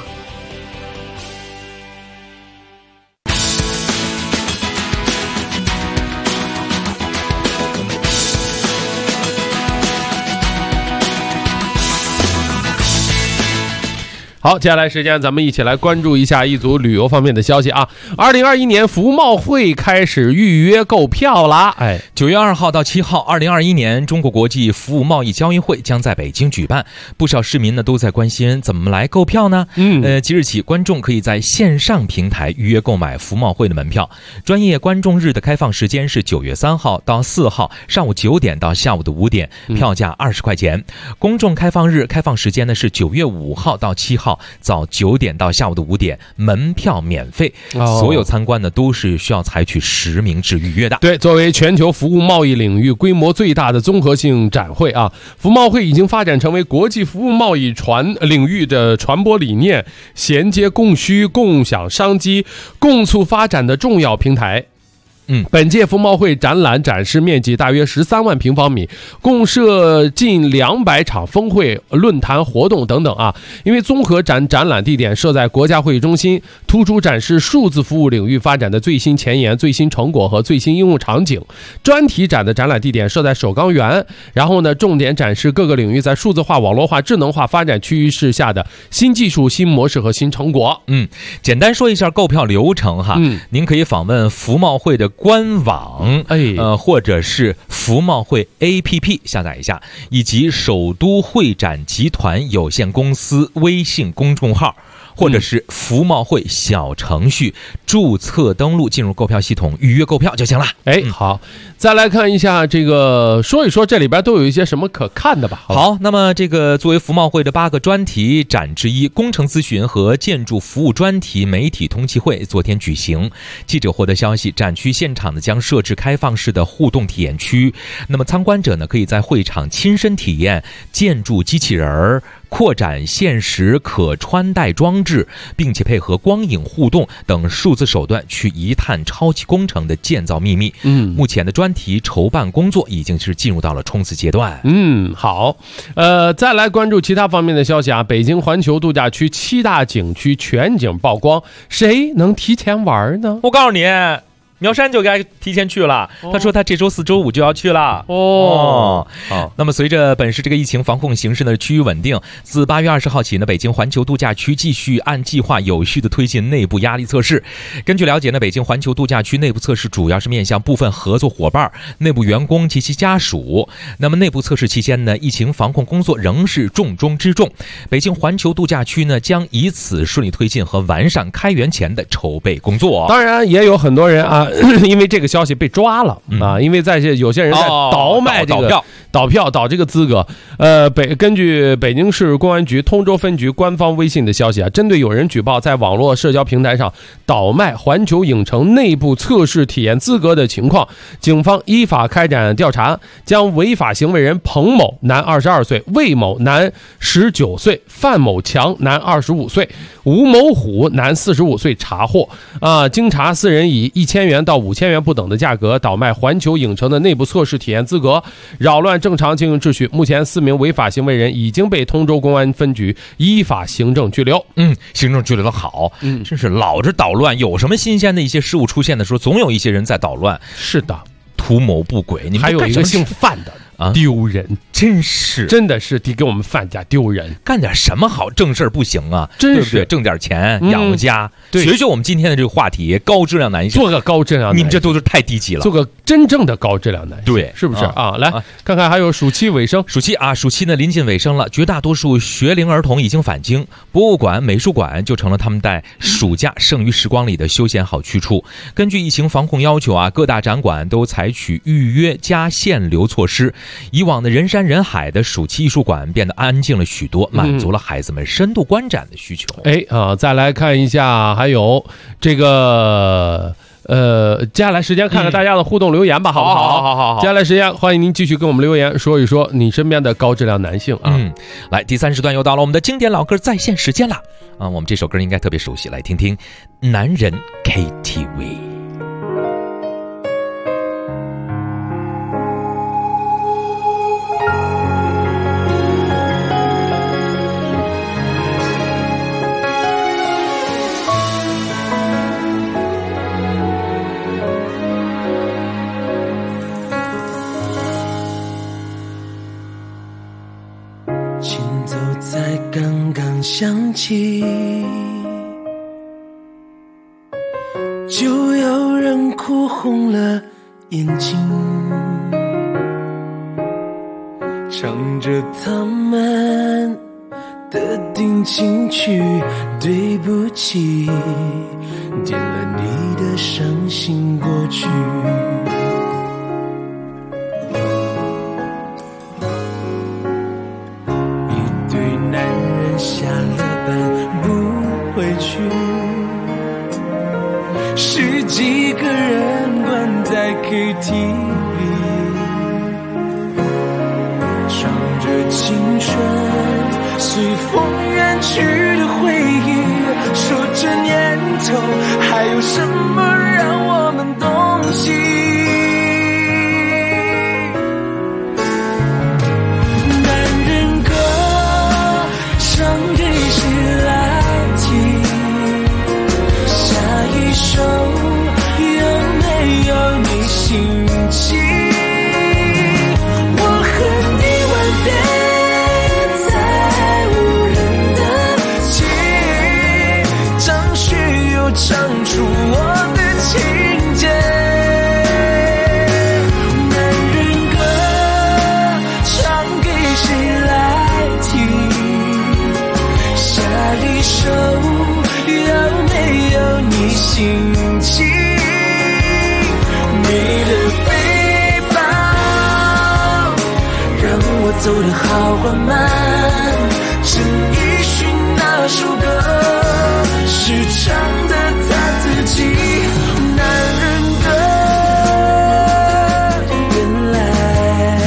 好，接下来时间咱们一起来关注一下一组旅游方面的消息啊。2021年服贸会开始预约购票啦。 9月2号到7号，2021年中国国际服务贸易交易会将在北京举办。不少市民呢都在关心怎么来购票呢？即日起，观众可以在线上平台预约购买服贸会的门票。专业观众日的开放时间是9月3号到4号上午9点到下午的5点，票价20块钱。公众开放日开放时间呢是9月5号到7号。早9点到下午的5点，门票免费。所有参观呢都是需要采取实名制预约的。 对，作为全球服务贸易领域规模最大的综合性展会啊，服贸会已经发展成为国际服务贸易领域的传播理念、衔接供需、共享商机、共促发展的重要平台。本届服贸会展览展示面积大约13万平方米，共设近200场峰会、论坛活动等等啊。因为综合展览地点设在国家会议中心，突出展示数字服务领域发展的最新前沿、最新成果和最新应用场景。专题展的展览地点设在首钢园，然后呢，重点展示各个领域在数字化、网络化、智能化发展趋势下的新技术、新模式和新成果。 简单说一下购票流程哈。您可以访问服贸会的官网，或者是服贸会 APP 下载一下，以及首都会展集团有限公司微信公众号，或者是服贸会小程序注册登录，进入购票系统预约购票就行了。 好，再来看一下这个，说一说这里边都有一些什么可看的吧。 好，那么这个作为服贸会的8个专题展之一，工程咨询和建筑服务专题媒体通气会昨天举行。记者获得消息，展区现场呢将设置开放式的互动体验区，那么参观者呢可以在会场亲身体验建筑机器人、扩展现实可穿戴装置，并且配合光影互动等数字手段去一探超级工程的建造秘密。目前的专题筹办工作已经是进入到了冲刺阶段。 好，再来关注其他方面的消息啊。北京环球度假区7大景区全景曝光，谁能提前玩呢？ 我告诉你，苗山就该提前去了，他说他这周4、周5就要去了。那么随着本市这个疫情防控形势呢趋于稳定，自8月20号起呢，北京环球度假区继续按计划有序的推进内部压力测试。根据了解呢，北京环球度假区内部测试主要是面向部分合作伙伴、内部员工及其家属。那么内部测试期间呢，疫情防控工作仍是重中之重。北京环球度假区呢将以此顺利推进和完善开园前的筹备工作。 当然也有很多人啊因为这个消息被抓了啊，因为有些人在倒卖这个倒这个资格。根据北京市公安局通州分局官方微信的消息啊，针对有人举报在网络社交平台上倒卖环球影城内部测试体验资格的情况，警方依法开展调查，将违法行为人彭某男22岁、魏某男19岁、范某强男25岁、吴某虎男45岁查获。经查，4人以1000元到5000元不等的价格倒卖环球影城的内部测试体验资格，扰乱正常经营秩序。目前4名违法行为人已经被通州公安分局依法行政拘留。 行政拘留的好，真是老是捣乱，有什么新鲜的一些事物出现的时候，总有一些人在捣乱。 是的， 图谋不轨。你们还有一个姓范的。丢人，真的是给我们范家丢人。 干点什么好正事不行啊？ 真是， 对不对？挣点钱养家。学我们今天的这个话题，高质量男性， 做个高质量男性， 你们这都是太低级了。 做个真正的高质量男性， 对， 是不是来看看还有暑期尾声。 暑期呢临近尾声了，绝大多数学龄儿童已经返京，博物馆、美术馆就成了他们在暑假剩余时光里的休闲好去处。根据疫情防控要求各大展馆都采取预约加限流措施。以往的人山人海的暑期艺术馆变得安静了许多，满足了孩子们深度观展的需求。 再来看一下，还有这个接下来时间看看大家的互动留言吧，好不好？好。接下来时间欢迎您继续跟我们留言，说一说你身边的高质量男性啊。 来，第3时段又到了我们的经典老歌在线时间了啊！我们这首歌应该特别熟悉，来听听《男人 KTV》。 想起，就有人哭红了眼睛，唱着他们的定情曲，对不起，点了你的伤心过去。下了班不回去，十几个人关在 KTV， 唱着青春随风远去的回忆，说这年头还有什么让我们动心。手有没有你心情？我和你吻别在无人的街，张学友唱出我的情节。男人歌唱给谁来听？下一首有没有你心情？你的背包让我走得好缓慢，陈奕迅那首歌是唱的他自己。男人歌原来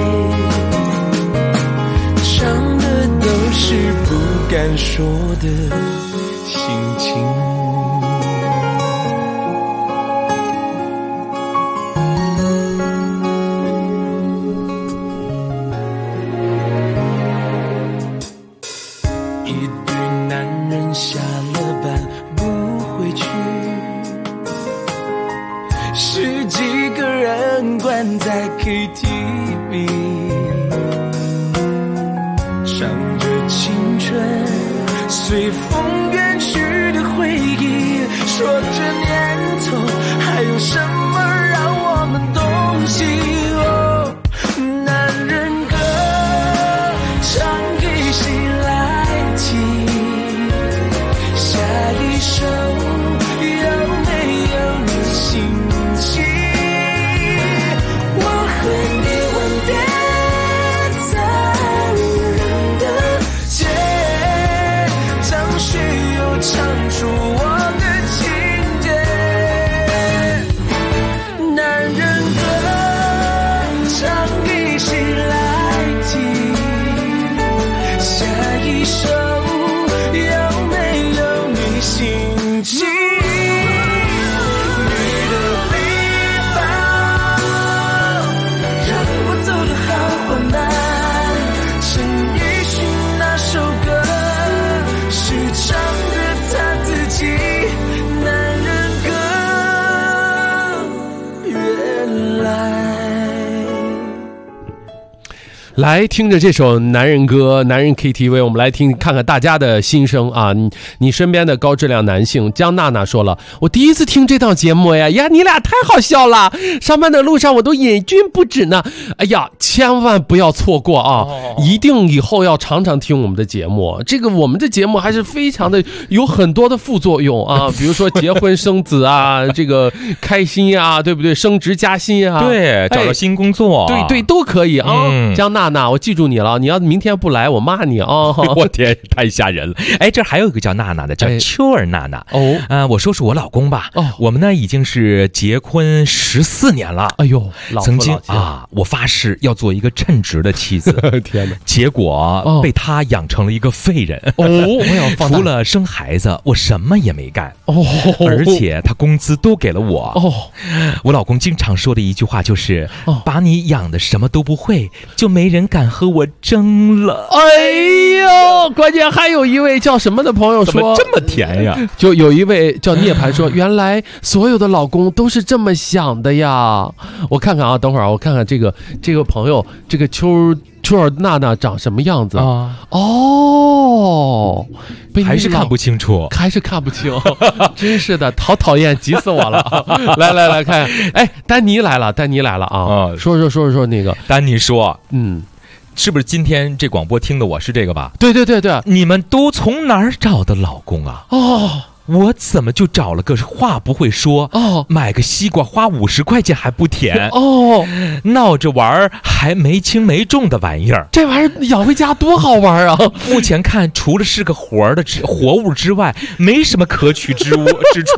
唱的都是不敢说的心情。在 KTV 唱着青春随风远去的回忆，说这年头还有什么让我们动心。男人歌唱给谁来听？下一首有没有你心来听着这首男人歌，男人 KTV， 我们来看看大家的心声啊！你身边的高质量男性，江娜娜说了，我第一次听这档节目呀，你俩太好笑了，上班的路上我都瘾君不止呢。哎呀，千万不要错过啊！一定以后要常常听我们的节目。这个我们的节目还是非常的有很多的副作用啊，比如说结婚生子啊，这个开心啊，对不对？升职加薪啊， 对，找到新工作， 对，都可以啊。江娜娜，我记住你了，你要明天不来，我骂你啊！ 我天，太吓人了！哎，这还有一个叫娜娜的，叫秋儿娜娜。我说说我老公吧。我们呢已经是结婚14年了。 哎呦， 曾经啊，我发誓要做一个称职的妻子。 天哪！ 结果被他养成了一个废人。 我要放除了生孩子，我什么也没干。而且他工资都给了我。我老公经常说的一句话就是：“把你养的什么都不会，就没人敢和我争了。” 哎呦，关键还有一位叫什么的朋友说， 怎么这么甜呀？ 就有一位叫涅槃说，原来所有的老公都是这么想的呀。我看看啊，等会儿我看看这个朋友，这个秋儿娜娜长什么样子啊？ 还是看不清楚， 还是看不清，真是的，好讨厌，急死我了！来看，哎，丹尼来了啊！说那个， 丹尼说，是不是今天这广播听的我是这个吧？ 对， 你们都从哪儿找的老公啊？我怎么就找了个话不会说买个西瓜花50块钱还不甜闹着玩还没轻没重的玩意儿， 这玩意儿养回家多好玩啊！ 目前看除了是个活物之外，没什么可取之处。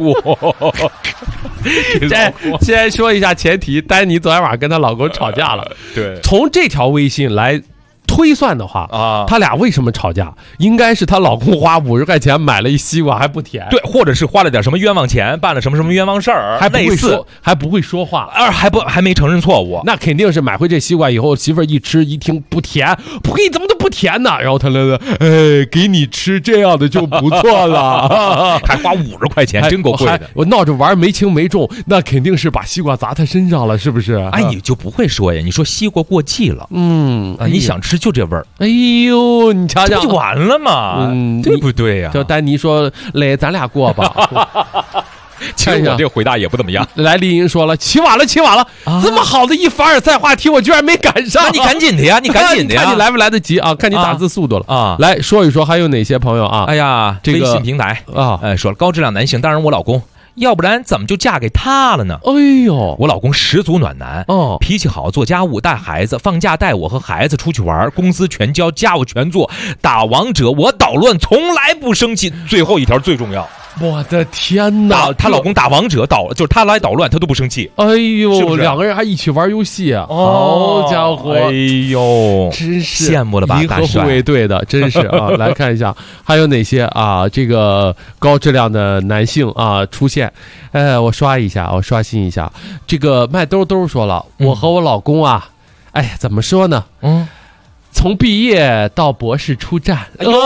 先说一下前提，丹尼昨天晚上跟她老公吵架了。 对， 从这条微信来推算的话他俩为什么吵架？应该是她老公花50块钱买了一西瓜还不甜， 对，或者是花了点什么冤枉钱，办了什么冤枉事儿， 还不会说话， 还没承认错误。 那肯定是买回这西瓜以后，媳妇儿一吃一听不甜，呸，怎么都不甜呢？然后他来给你吃这样的就不错了， 还花50块钱，真够贵的。 我闹着玩没轻没重，那肯定是把西瓜砸他身上了，是不是？ 哎，你就不会说呀？你说西瓜过季了，你想吃就这味儿。 哎呦，你瞧瞧， 这不就完了吗？对不对呀？ 叫丹尼说，来，咱俩过吧。 其实我这个回答也不怎么样。 来，丽英说了，起晚了，这么好的一凡尔赛话题，我居然没赶上。 那你赶紧的呀， 看你来不来得及啊？看你打字速度了啊！来说一说，还有哪些朋友啊？ 哎呀，这个微信平台说了高质量男性，当然我老公。要不然怎么就嫁给他了呢？ 哎呦， 我老公十足暖男脾气好，做家务带孩子，放假带我和孩子出去玩，工资全交，家务全做，打王者我捣乱从来不生气。最后一条最重要， 我的天哪！ 她老公打王者就是她来捣乱，她都不生气。 哎呦，是不是两个人还一起玩游戏啊？好家伙！ 哎呦， 真是羡慕了吧？ 银河护卫队的，真是啊！来看一下还有哪些啊？这个高质量的男性啊出现。我刷新一下。这个麦兜兜说了，我和我老公啊，哎呀，怎么说呢？从毕业到博士出站。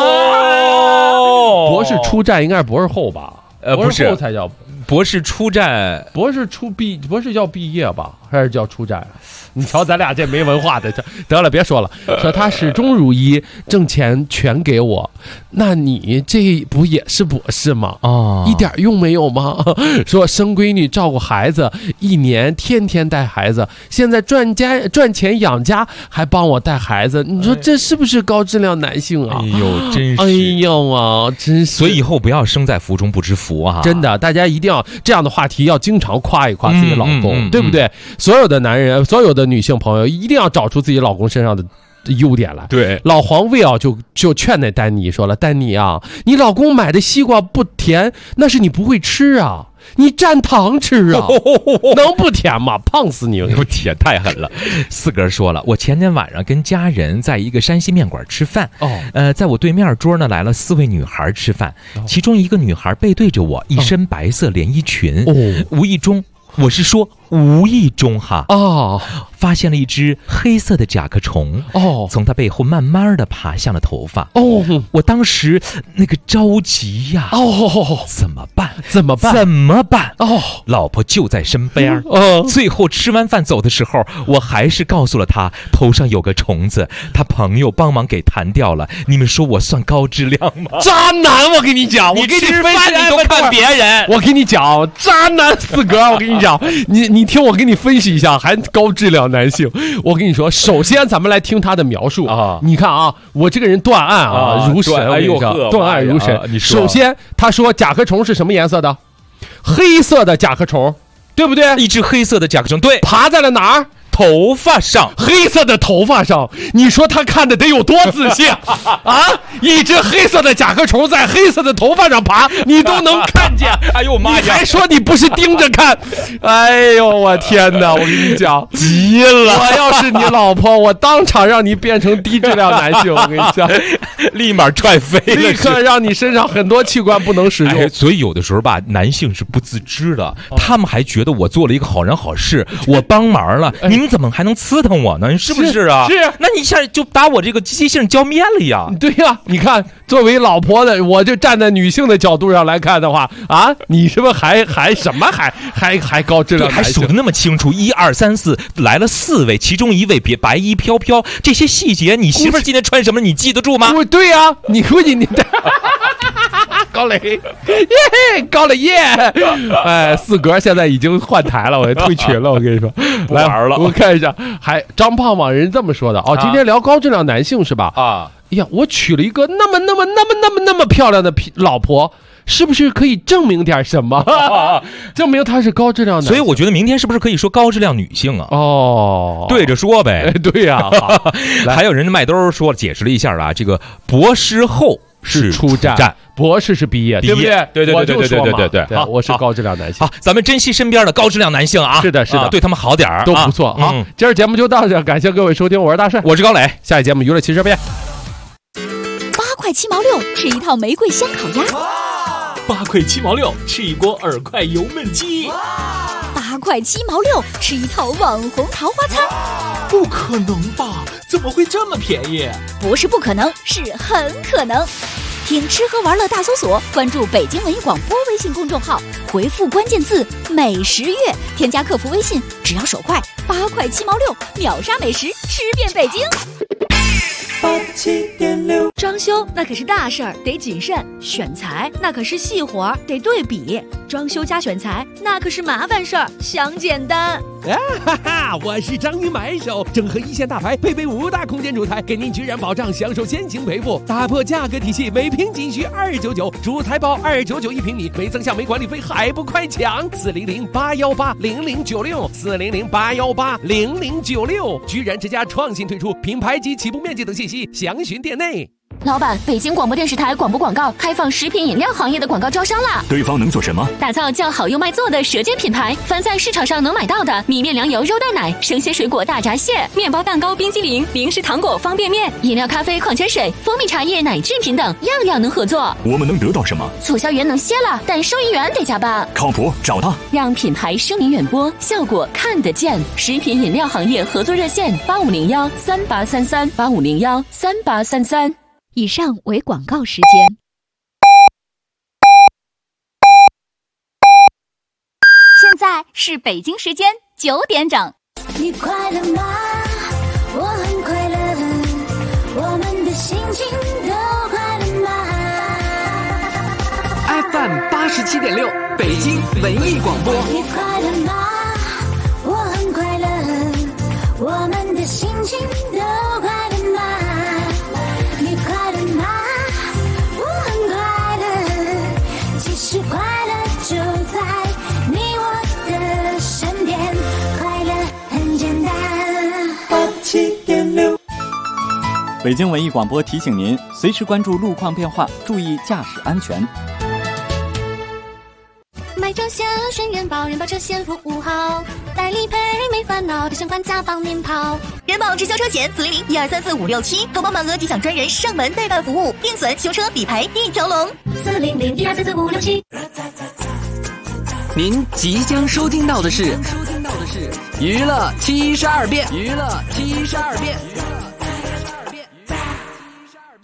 博士出站应该是博士后吧？ 不是， 博士后才叫博士出站， 博士叫毕业吧，还是叫出站？你瞧咱俩这没文化的，得了，别说了。说他始终如一，挣钱全给我，那你这不也是博士吗？一点用没有吗？说生闺女照顾孩子，1年天天带孩子，现在赚钱养家，还帮我带孩子，你说这是不是高质量男性啊？ 哎呦，真是！ 哎呦啊，真是！ 所以以后不要生在福中不知福啊！ 真的，大家一定要这样的话题要经常夸一夸自己老公，对不对？所有的男人，所有的女性朋友一定要找出自己老公身上的优点来。 对， 老黄魏啊就劝那丹尼说了，丹尼啊，你老公买的西瓜不甜，那是你不会吃啊，你蘸糖吃啊，能不甜吗？胖死你！ 不甜太狠了。四哥说了，我前天晚上跟家人在一个山西面馆吃饭，在我对面桌呢来了4位女孩吃饭，其中一个女孩背对着我，一身白色连衣裙，无意中。我是说无意中发现了一只黑色的甲壳虫从他背后慢慢的爬向了头发。我当时那个着急呀，怎么办？老婆就在身边。最后吃完饭走的时候，我还是告诉了他头上有个虫子，他朋友帮忙给弹掉了。你们说我算高质量吗？ 渣男，我跟你讲， 你吃饭你都看别人。 我跟你讲，渣男四格，我跟你讲，你听我给你分析一下，还高质量男性。我跟你说，首先咱们来听他的描述啊。你看啊，我这个人断案如神，断案如神。首先他说甲壳虫是什么颜色的？黑色的甲壳虫，对不对？ 一只黑色的甲壳虫，对， 爬在了哪儿？ 头发上， 黑色的头发上，你说他看的得有多仔细啊！一只黑色的甲壳虫在黑色的头发上爬，你都能看见。 哎呦妈呀！ 你还说你不是盯着看？哎呦我天哪！我跟你讲， 急了！ 我要是你老婆，我当场让你变成低质量男性。我跟你讲， 立马踹飞了， 立刻让你身上很多器官不能使用。 所以有的时候吧，男性是不自知的，他们还觉得我做了一个好人好事，我帮忙了。你怎么还能刺疼我呢？是不是啊？ 是， 那你一下就把我这个机性浇灭了呀？ 对呀，你看，作为老婆的，我就站在女性的角度上来看的话啊，你是不是还什么还高质量？ 还数得那么清楚，1、2、3、4来了4位，其中1位别白衣飘飘，这些细节，你媳妇今天穿什么你记得住吗？ 对呀，你估计你高磊耶，高磊耶！哎，四格现在已经换台了，我也退群了。我跟你说， 不玩了。 我看一下，还张胖胖人这么说的哦。今天聊高质量男性是吧？啊，哎呀，我娶了一个那么漂亮的老婆，是不是可以证明点什么？证明他是高质量男性。 所以我觉得明天是不是可以说高质量女性啊？对着说呗。 对呀。 还有人麦兜说解释了一下啊，这个博士后是出战， 博士是毕业，对不对？ 对。 好，我是高质量男性。 好，咱们珍惜身边的高质量男性啊！ 是的， 对他们好点儿， 都不错。好，今儿节目就到这，感谢各位收听，我是大帅， 我是高磊， 下一节目娱乐汽车篇。 8块7毛6，吃一套玫瑰香烤鸭。 8块7毛6，吃一锅2块油焖鸡。 8块7毛6，吃一套网红桃花餐。 不可能吧？怎么会这么便宜？ 不是不可能，是很可能。听吃喝玩乐大搜索，关注北京文艺广播微信公众号，回复关键字美食月，添加客服微信，只要手快，8块7毛6，秒杀美食，吃遍北京。 87.6，装修那可是大事儿，得谨慎；选材那可是细活儿，得对比。装修加选材那可是麻烦事儿，想简单。 哈哈，我是章鱼买手，整合一线大牌，配备5大空间主材，给您居然保障，享受先行赔付，打破价格体系，每平仅需299，主材包299一平米，没增项没管理费，还不快抢！400-818-0096，400-818-0096，居然之家创新推出品牌及起步面积等信息，详询店内。 老板，北京广播电视台广播广告开放食品饮料行业的广告招商啦！ 对方能做什么？ 打造叫好又卖座的舌尖品牌，凡在市场上能买到的米面粮油肉蛋奶、生鲜水果大闸蟹、面包蛋糕冰激凌、零食糖果方便面、饮料咖啡矿泉水、蜂蜜茶叶奶制品等，样样能合作。 我们能得到什么？ 促销员能歇了，但收银员得加班。 靠谱，找他， 让品牌声名远播，效果看得见。食品饮料行业合作热线8501-3833，8501-3833。 以上为广告时间。现在是北京时间9点整。 你快乐吗？我很快乐，我们的心情都快乐吗 ？FM 87.6，北京文艺广播。 你快乐吗？我很快乐，我们的心情都快乐吗？你快乐吗？我很快乐，其实快乐就在你我的身边，快乐很简单。87.6， 北京文艺广播提醒您，随时关注路况变化，注意驾驶安全。 买车险选人保，人保车险服务好，代理赔没烦恼，这相关价帮您跑。 人保直销车险400-1234567，投保满额即享专人上门代办服务，定损、修车、理赔一条龙。 400-1234567。 您即将收听到的是娱乐72变，娱乐72变。